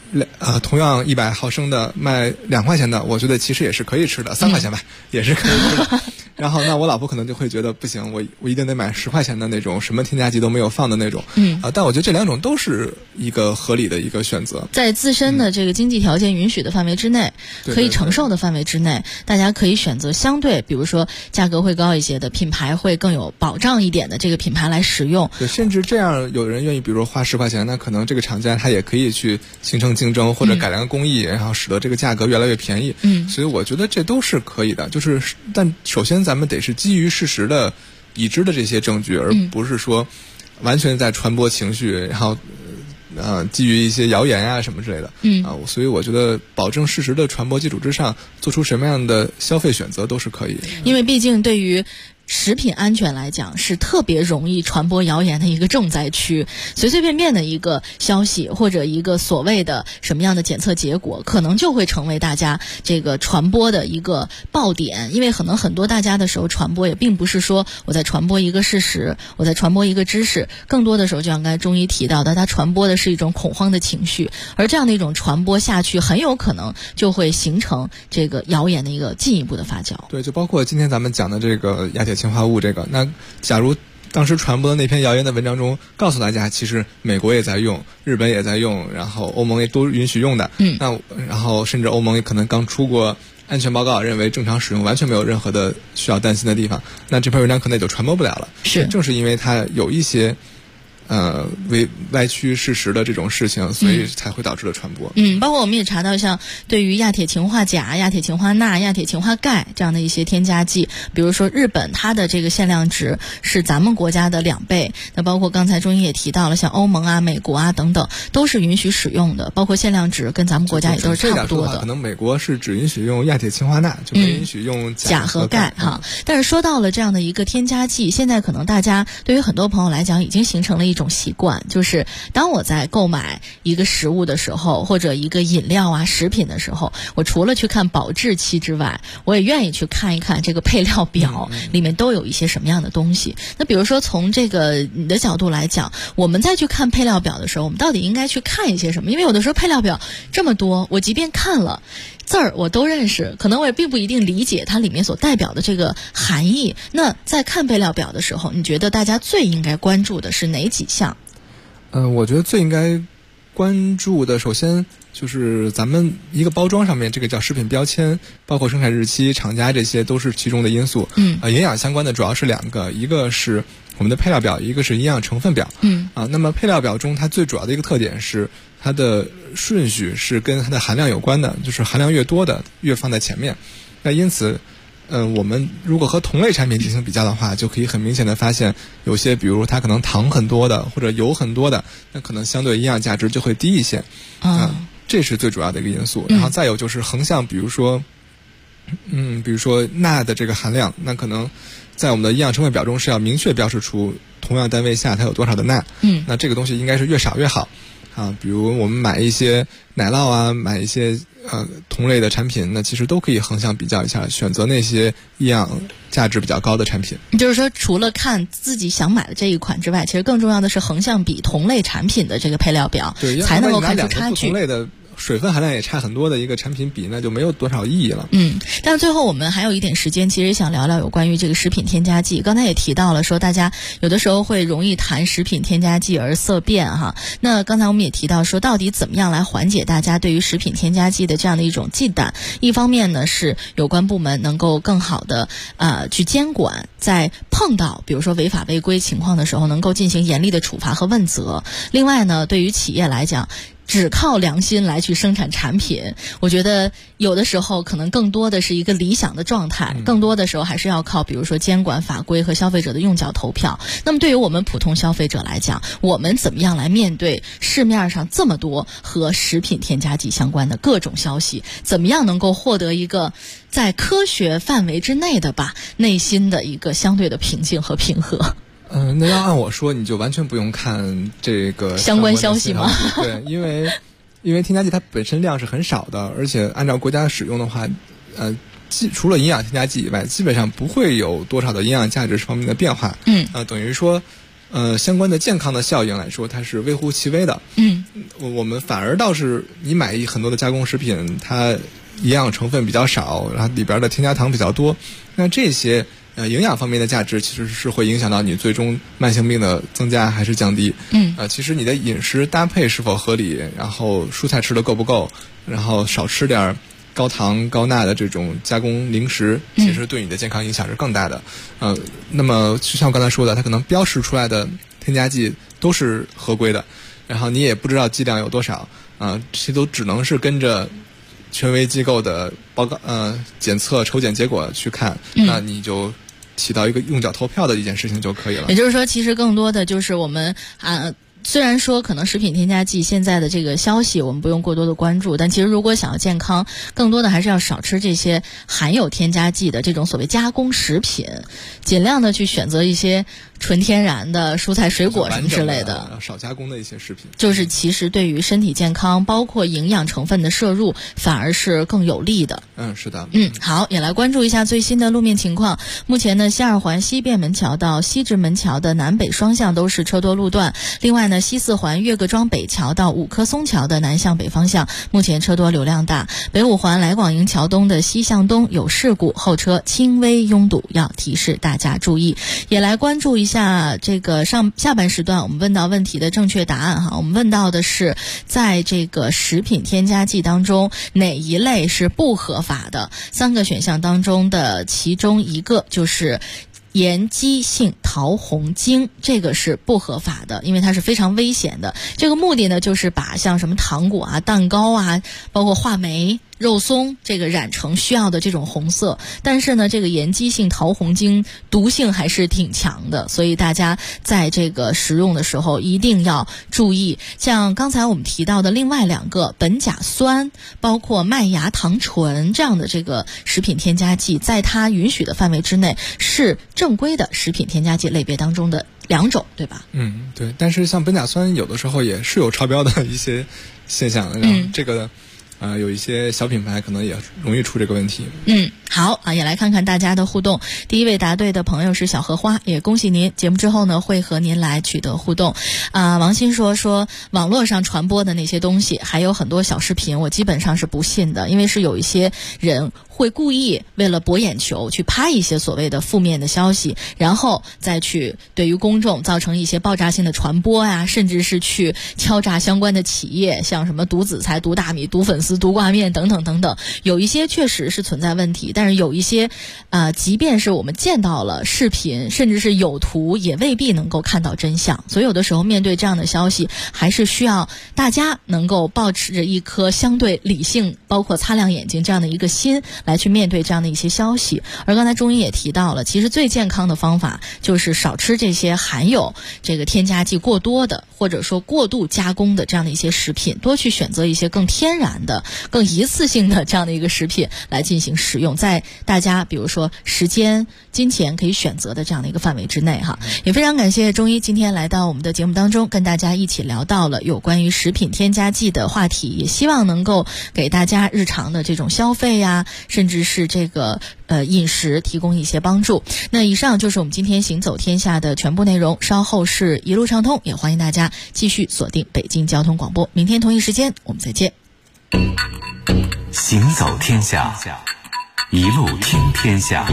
同样100毫升的卖2块钱的，我觉得其实也是可以吃的，3块钱吧，也是可以吃的。然后那我老婆可能就会觉得不行，我一定得买10块钱的那种，什么添加剂都没有放的那种。但我觉得这2种都是一个合理的一个选择， 在自身的这个经济条件允许的范围之内，可以承受的范围之内，大家可以选择相对比如说价格会高一些的品牌，会更有保障一点的这个品牌来使用。 对，甚至这样有人愿意比如说花10块钱，那可能这个厂家他也可以去形成竞争或者改良工艺，然后使得这个价格越来越便宜。所以我觉得这都是可以的，但首先咱们得是基于事实的已知的这些证据，而不是说完全在传播情绪，然后基于一些谣言啊什么之类的。所以我觉得保证事实的传播基础之上，做出什么样的消费选择都是可以。 因为毕竟对于食品安全来讲，是特别容易传播谣言的一个重灾区。随随便便的一个消息或者一个所谓的什么样的检测结果，可能就会成为大家这个传播的一个爆点。因为可能很多大家的时候传播也并不是说我在传播一个事实，我在传播一个知识，更多的时候就像刚才中医提到的，它传播的是一种恐慌的情绪，而这样的一种传播下去，很有可能就会形成这个谣言的一个进一步的发酵。 对，就包括今天咱们讲的这个亚铁氰化物这个，那假如当时传播的那篇谣言的文章中告诉大家，其实美国也在用，日本也在用，然后欧盟也都允许用的，然后甚至欧盟也可能刚出过安全报告，认为正常使用完全没有任何的需要担心的地方，那这篇文章可能也就传播不了了。正是因为它有一些歪曲事实的这种事情，所以才会导致了传播。 包括我们也查到，像对于亚铁氰化钾、亚铁氰化钠、亚铁氰化钙这样的一些添加剂，比如说日本它的这个限量值是咱们国家的2倍。那包括刚才中医也提到了，像欧盟啊、美国啊等等都是允许使用的，包括限量值跟咱们国家也都是差不多的。 可能美国是只允许用亚铁氰化钠，就没允许用钾和钙哈。但是说到了这样的一个添加剂，现在可能大家对于很多朋友来讲已经形成了一种习惯，就是当我在购买一个食物的时候，或者一个饮料啊、食品的时候，我除了去看保质期之外，我也愿意去看一看这个配料表里面都有一些什么样的东西。那比如说从这个你的角度来讲，我们再去看配料表的时候，我们到底应该去看一些什么？因为有的时候配料表这么多，我即便看了字儿我都认识，可能我也并不一定理解它里面所代表的这个含义。那在看配料表的时候，你觉得大家最应该关注的是哪几项？ 我觉得最应该关注的，首先就是咱们一个包装上面这个叫食品标签，包括生产日期、厂家，这些都是其中的因素。营养相关的主要是2个，一个是我们的配料表，一个是营养成分表。那么配料表中它最主要的一个特点是它的顺序是跟它的含量有关的，就是含量越多的越放在前面。那因此我们如果和同类产品进行比较的话，就可以很明显的发现，有些比如它可能糖很多的或者油很多的，那可能相对营养价值就会低一些。这是最主要的一个因素。然后再有就是横向，比如说钠的这个含量，那可能在我们的营养成分表中是要明确标示出同样单位下它有多少的钠。那这个东西应该是越少越好。比如我们买一些奶酪啊，买一些同类的产品，那其实都可以横向比较一下，选择那些营养价值比较高的产品。 就是说，除了看自己想买的这一款之外，其实更重要的是横向比同类产品的这个配料表，才能够看出差距。 同类的水分含量也差很多的一个产品比，那就没有多少意义了。 但是最后我们还有一点时间，其实想聊聊有关于这个食品添加剂。刚才也提到了，说大家有的时候会容易谈食品添加剂而色变哈。那刚才我们也提到说，到底怎么样来缓解大家对于食品添加剂的这样的一种忌惮？一方面呢，是有关部门能够更好的去监管，在碰到比如说违法违规情况的时候，能够进行严厉的处罚和问责。另外呢，对于企业来讲，只靠良心来去生产产品，我觉得有的时候可能更多的是一个理想的状态，更多的时候还是要靠比如说监管法规和消费者的用脚投票。那么对于我们普通消费者来讲，我们怎么样来面对市面上这么多和食品添加剂相关的各种消息，怎么样能够获得一个在科学范围之内的吧内心的一个相对的平静和平和？ 那要按我说，你就完全不用看这个相关消息吗？ 对，因为添加剂它本身量是很少的，而且按照国家使用的话，除了营养添加剂以外，基本上不会有多少的营养价值方面的变化。等于说， 相关的健康的效应来说，它是微乎其微的。我们反而倒是你买很多的加工食品，它营养成分比较少，然后里边的添加糖比较多，那这些营养方面的价值其实是会影响到你最终慢性病的增加还是降低。其实你的饮食搭配是否合理，然后蔬菜吃的够不够，然后少吃点高糖高钠的这种加工零食，其实对你的健康影响是更大的。那么就像我刚才说的，它可能标示出来的添加剂都是合规的，然后你也不知道剂量有多少，这些都只能是跟着权威机构的报告检测抽检结果去看，那你就起到一个用脚投票的一件事情就可以了。 也就是说，其实更多的就是我们虽然说可能食品添加剂现在的这个消息我们不用过多的关注，但其实如果想要健康，更多的还是要少吃这些含有添加剂的这种所谓加工食品，尽量的去选择一些纯天然的蔬菜水果什么之类的， 少加工的一些食品， 就是其实对于身体健康包括营养成分的摄入反而是更有利的。 是的。 好，也来关注一下最新的路面情况。目前呢，西二环西便门桥到西直门桥的南北双向都是车多路段，另外呢，西四环岳各庄北桥到五棵松桥的南向北方向目前车多流量大，北五环来广营桥东的西向东有事故，后车轻微拥堵，要提示大家注意。也来关注一下这个下半时段我们问到问题的正确答案哈。我们问到的是在这个食品添加剂当中哪一类是不合法的，3个选项当中的其中一个就是盐基性桃红精，这个是不合法的，因为它是非常危险的。这个目的呢，就是把像什么糖果啊、蛋糕啊，包括话梅、肉松这个染成需要的这种红色，但是呢，这个盐基性桃红精毒性还是挺强的，所以大家在这个食用的时候一定要注意。像刚才我们提到的另外2个苯甲酸，包括麦芽糖醇这样的这个食品添加剂，在它允许的范围之内，是正规的食品添加剂类别当中的2种，对吧？ 对。但是像苯甲酸有的时候也是有超标的一些现象，然后这个有一些小品牌可能也容易出这个问题。 好也来看看大家的互动。第一位答对的朋友是小荷花，也恭喜您，节目之后呢会和您来取得互动。王鑫说网络上传播的那些东西还有很多小视频，我基本上是不信的，因为是有一些人会故意为了博眼球去拍一些所谓的负面的消息，然后再去对于公众造成一些爆炸性的传播呀，甚至是去敲诈相关的企业，像什么毒紫菜、毒大米、毒粉丝、毒挂面等等等等。有一些确实是存在问题，但是有一些即便是我们见到了视频，甚至是有图，也未必能够看到真相。所以有的时候面对这样的消息，还是需要大家能够抱持着一颗相对理性，包括擦亮眼睛这样的一个心来去面对这样的一些消息。而刚才钟英也提到了，其实最健康的方法就是少吃这些含有这个添加剂过多的，或者说过度加工的这样的一些食品，多去选择一些更天然的、更一次性的这样的一个食品来进行使用，在大家比如说时间、金钱可以选择的这样的一个范围之内哈。也非常感谢钟一今天来到我们的节目当中，跟大家一起聊到了有关于食品添加剂的话题，也希望能够给大家日常的这种消费呀，甚至是这个饮食提供一些帮助。那以上就是我们今天行走天下的全部内容，稍后是一路畅通，也欢迎大家继续锁定北京交通广播，明天同一时间我们再见。 行走天下，一路听天下。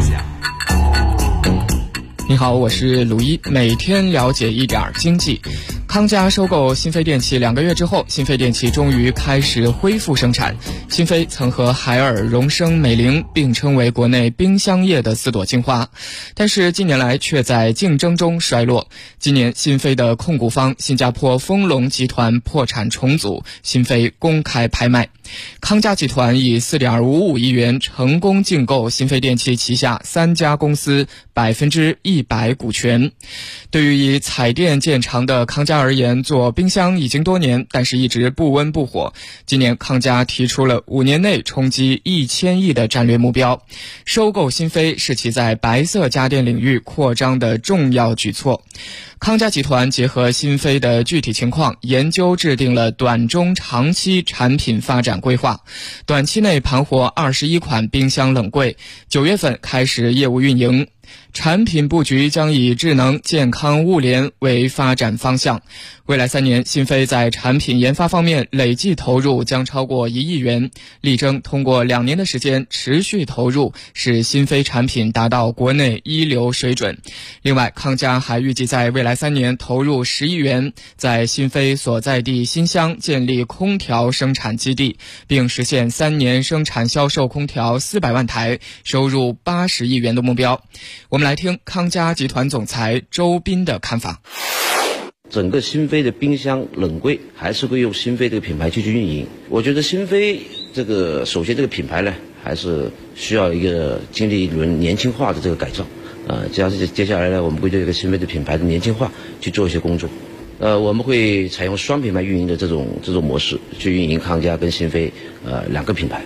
你好，我是鲁一，每天了解一点经济。康佳收购新飞电器2个月之后，新飞电器终于开始恢复生产。新飞曾和海尔、荣升、美菱并称为国内冰箱业的4朵金花，但是近年来却在竞争中衰落。今年新飞的控股方新加坡丰隆集团破产重组，新飞公开拍卖。康佳集团以 4.55 亿元成功竞购新飞电器旗下3家公司100%股权。对于以彩电见长的康佳而言，做冰箱已经多年，但是一直不温不火。今年康佳提出了5年内冲击1000亿的战略目标，收购新飞是其在白色家电领域扩张的重要举措。康佳集团结合新飞的具体情况，研究制定了短中长期产品发展规划。短期内盘活21款冰箱冷柜，9月份开始业务运营。 产品布局将以智能、健康、物联为发展方向。未来3年，新飞在产品研发方面累计投入将超过1亿元，力争通过2年的时间持续投入，使新飞产品达到国内一流水准。另外，康佳还预计在未来3年投入10亿元，在新飞所在地新乡建立空调生产基地，并实现3年生产销售空调400万台，收入80亿元的目标。我们来听康佳集团总裁周斌的看法。 整个新飞的冰箱冷柜还是会用新飞这个品牌去运营。我觉得新飞首先这个品牌呢，还是需要经历一轮年轻化的这个改造。接下来呢，我们会对这个新飞的品牌的年轻化去做一些工作。我们会采用双品牌运营的这种模式去运营康佳跟新飞2个品牌。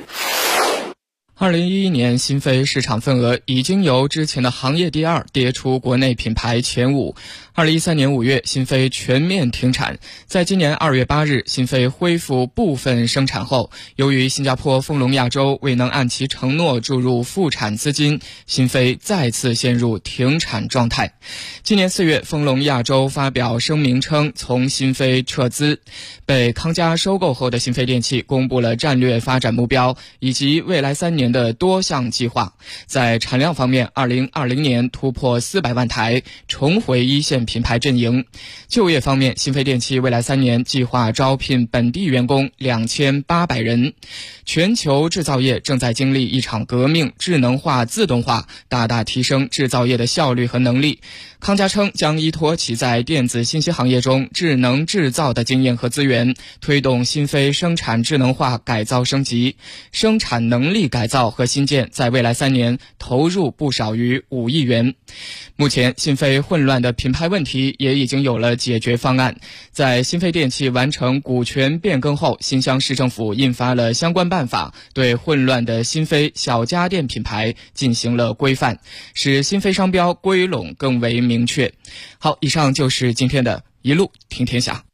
2011年，新飞市场份额已经由之前的行业第2跌出国内品牌前5。2013年5月，新飞全面停产。在今年2月8日，新飞恢复部分生产后，由于新加坡丰隆亚洲未能按其承诺注入复产资金，新飞再次陷入停产状态。今年4月，丰隆亚洲发表声明称从新飞撤资。被康佳收购后的新飞电器公布了战略发展目标以及未来3年的多项计划。在产量方面，2020年突破400万台，重回一线品牌阵营。就业方面，新飞电器未来3年计划招聘本地员工2800人。全球制造业正在经历一场革命，智能化、自动化大大提升制造业的效率和能力。康佳称将依托其在电子信息行业中智能制造的经验和资源，推动新飞生产智能化改造升级，生产能力改造和新建在未来3年投入不少于5亿元。目前，新飞混乱的品牌问题也已经有了解决方案。在新飞电器完成股权变更后，新乡市政府印发了相关办法，对混乱的新飞小家电品牌进行了规范，使新飞商标归拢更为明确。好，以上就是今天的一路听天下。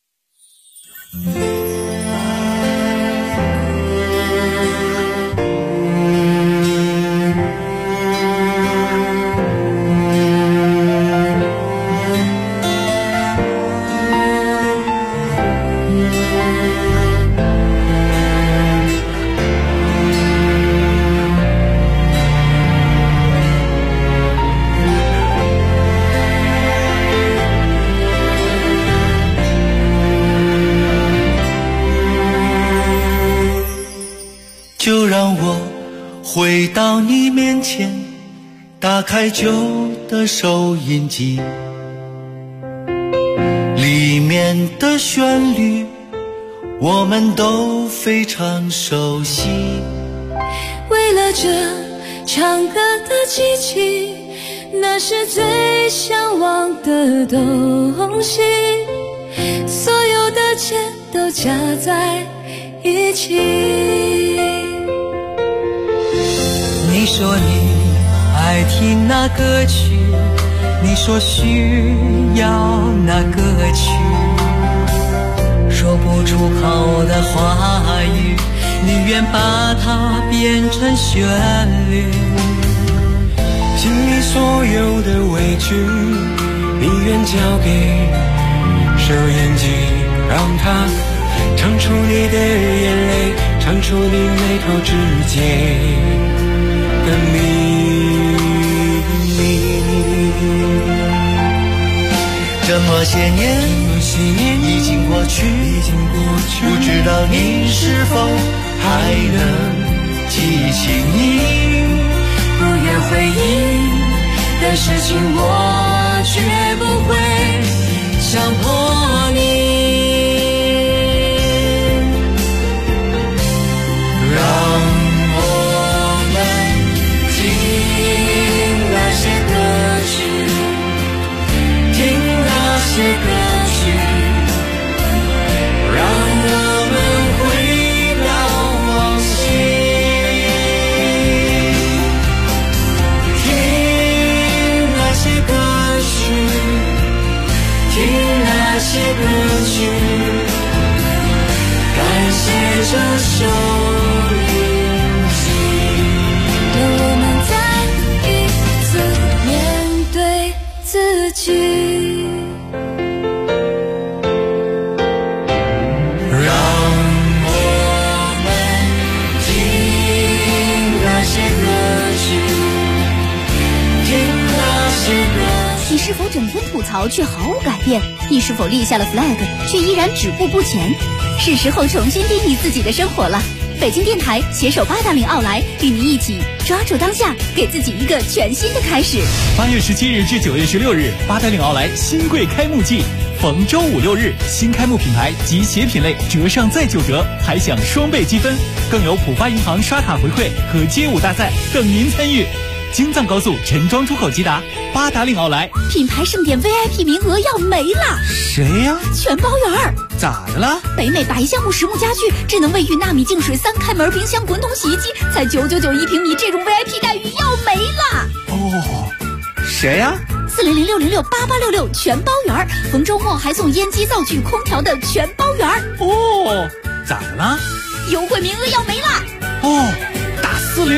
就让我回到你面前，打开旧的收音机，里面的旋律我们都非常熟悉。 为了这唱歌的机器，那是最向往的东西，所有的钱都加在一起。 你说你爱听那歌曲，你说需要那歌曲，说不出口的话语，你愿把它变成旋律。心里所有的委屈，你愿交给收音机，让它唱出你的眼泪，唱出你眉头之间的秘密。这么些年已经过去，不知道你是否还能记起你不愿回忆的事情，我绝不会强迫你。这歌曲让我们回到往昔，听那些歌曲，听那些歌否整天吐槽却毫无改变？你是否立下了 flag 却依然止步不前？是时候重新定义自己的生活了。北京电台携手八达岭奥莱，与您一起抓住当下，给自己一个全新的开始。 8月17日至9月16日，八达岭奥莱新柜开幕季，逢周5、6日，新开幕品牌及鞋品类折上再9折，还享双倍积分，更有浦发银行刷卡回馈和街舞大赛等您参与。京藏高速陈庄出口即达，八达岭奥莱品牌盛典 VIP 名额要没了。 谁呀？ 全包圆。 咋的了？ 北美白橡木实木家具、智能卫浴纳米净水3开门冰箱、滚筒洗衣机，才999一平米，这种 VIP 待遇要没了。 哦，谁呀 ？400-606-8866全包圆，逢周末还送烟机、灶具、空调的全包圆。 哦，咋的了？ 优惠名额要没了。 哦，打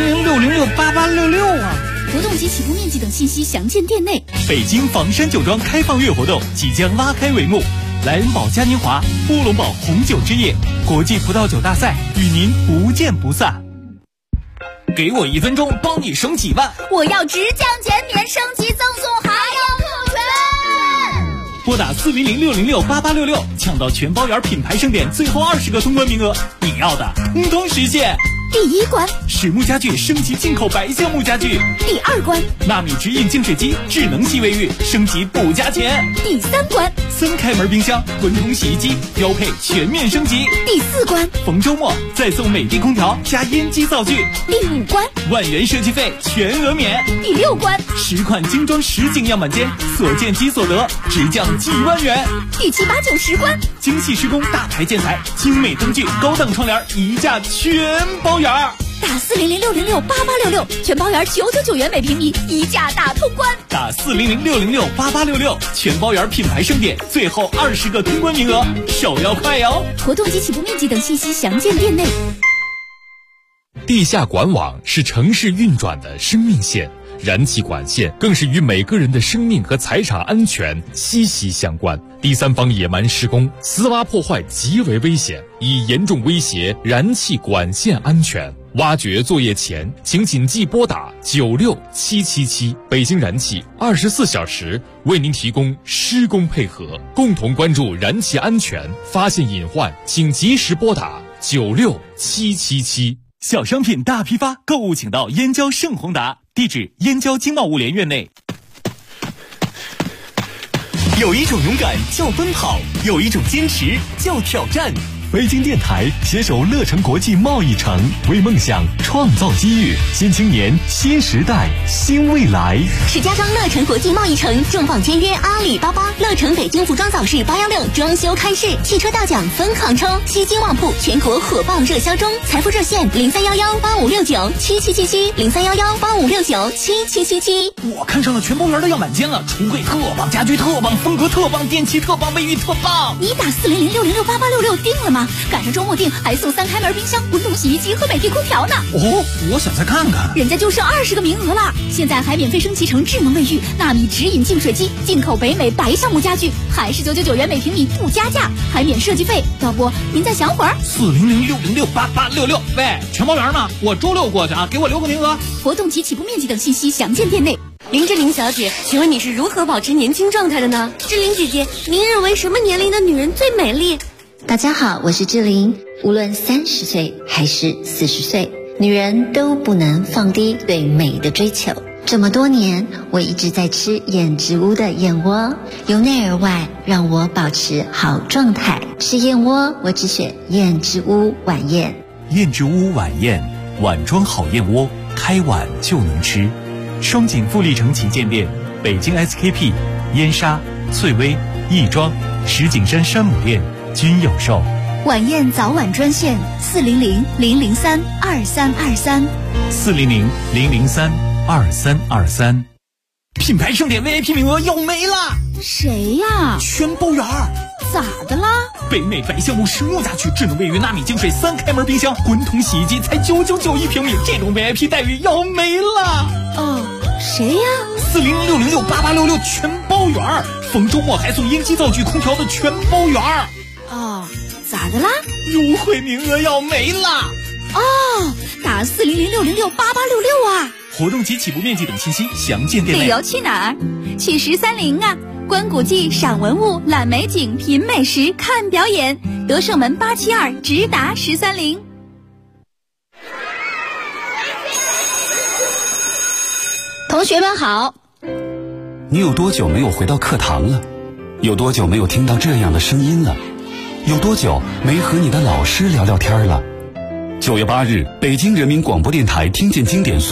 400-606-8866啊！ 活动及起步面积等信息详见店内。 北京房山酒庄开放月活动即将拉开帷幕，莱恩堡嘉年华、乌龙堡红酒之夜、国际葡萄酒大赛与您不见不散。给我1分钟，帮你省几万。 我要直降减免，升级赠送还要特权。 拨打400-606-8866，抢到全包圆品牌盛典最后20个通关名额，你要的通通实现。 第1关， 实木家具升级进口白橡木家具。 第2关， 纳米直饮净水机、智能洗卫浴升级不加钱。 第3关 ，3开门冰箱、滚筒洗衣机标配全面升级。 第4关， 逢周末再送美的空调加烟机灶具。 第5关， 万元设计费全额免。 第6关 ，10款精装实景样板间，所见即所得，直降几万元。 第7、8、9、10关， 精细施工、大牌建材、精美灯具、高档窗帘，一价全包圆。 打400-606-8866，全包圆999元每平米，一价大通关。 打400-606-8866，全包圆品牌盛典最后20个通关名额，手要快哟！ 活动及起步面积等信息详见店内。 地下管网是城市运转的生命线，燃气管线更是与每个人的生命和财产安全息息相关。第三方野蛮施工、私挖破坏极为危险，已严重威胁燃气管线安全。挖掘作业前，请谨记拨打96777，北京燃气24小时为您提供施工配合，共同关注燃气安全，发现隐患请及时拨打96777。 小商品大批发，购物请到燕郊盛宏达，地址燕郊经贸物联院内。 有一种勇敢叫奔跑，有一种坚持叫挑战。北京电台携手乐城国际贸易城，为梦想创造机遇，新青年、新时代、新未来。 石家庄乐城国际贸易城重磅签约阿里巴巴，乐城北京服装早市816装修开市，汽车大奖分行抽，西京旺铺全国火爆热销中，财富热线031185697777，031185697777。 我看上了全包圆的样板间了，橱柜特棒，家具特棒，风格特棒，电器特棒，卫浴特棒。 你打400-606-8866定了吗？赶上周末订还送3开门冰箱、滚筒洗衣机和美的空调呢。 哦，我想再看看。 人家就剩20个名额了，现在还免费升级成智能卫浴、纳米直饮净水机，进口北美白橡木家具，还是999元每平米不加价，还免设计费。要不您再想会儿 ？400-606-8866。喂，全包圆呢？我周6过去啊，给我留个名额。 活动及起步面积等信息详见店内。 林志玲小姐，请问你是如何保持年轻状态的呢？志玲姐姐，您认为什么年龄的女人最美丽？ 大家好，我是志玲。无论30岁还是40岁，女人都不能放低对美的追求。这么多年，我一直在吃燕之屋的燕窝，由内而外让我保持好状态。吃燕窝，我只选燕之屋晚宴。 燕之屋晚宴，碗装好燕窝，开碗就能吃。双井富力城旗舰店、北京 SKP、燕莎、翠微、亦庄、石景山山姆店均有售。 晚宴早晚专线400-003-2323 400-003-2323。品牌盛典 VIP 名额要没了。 谁呀？ 全包圆。 咋的啦？ 北美白橡木实木家具、智能卫浴、纳米净水3开门冰箱、滚筒洗衣机才999一平米，这种 VIP 待遇要没了。 哦，谁呀 ？400-606-8866全包圆，逢周末还送烟机、灶具、空调的全包圆。 哦，咋的啦？ 优惠名额要没了。 哦，打400-606-8866啊。 活动及起步面积等信息详见店内。 旅游去哪儿？去1030啊！观古迹、赏文物、览美景、品美食、看表演。德胜门872直达1030。 同学们好。 你有多久没有回到课堂了？有多久没有听到这样的声音了？有多久没和你的老师聊聊天了？9月8日，北京人民广播电台听见经典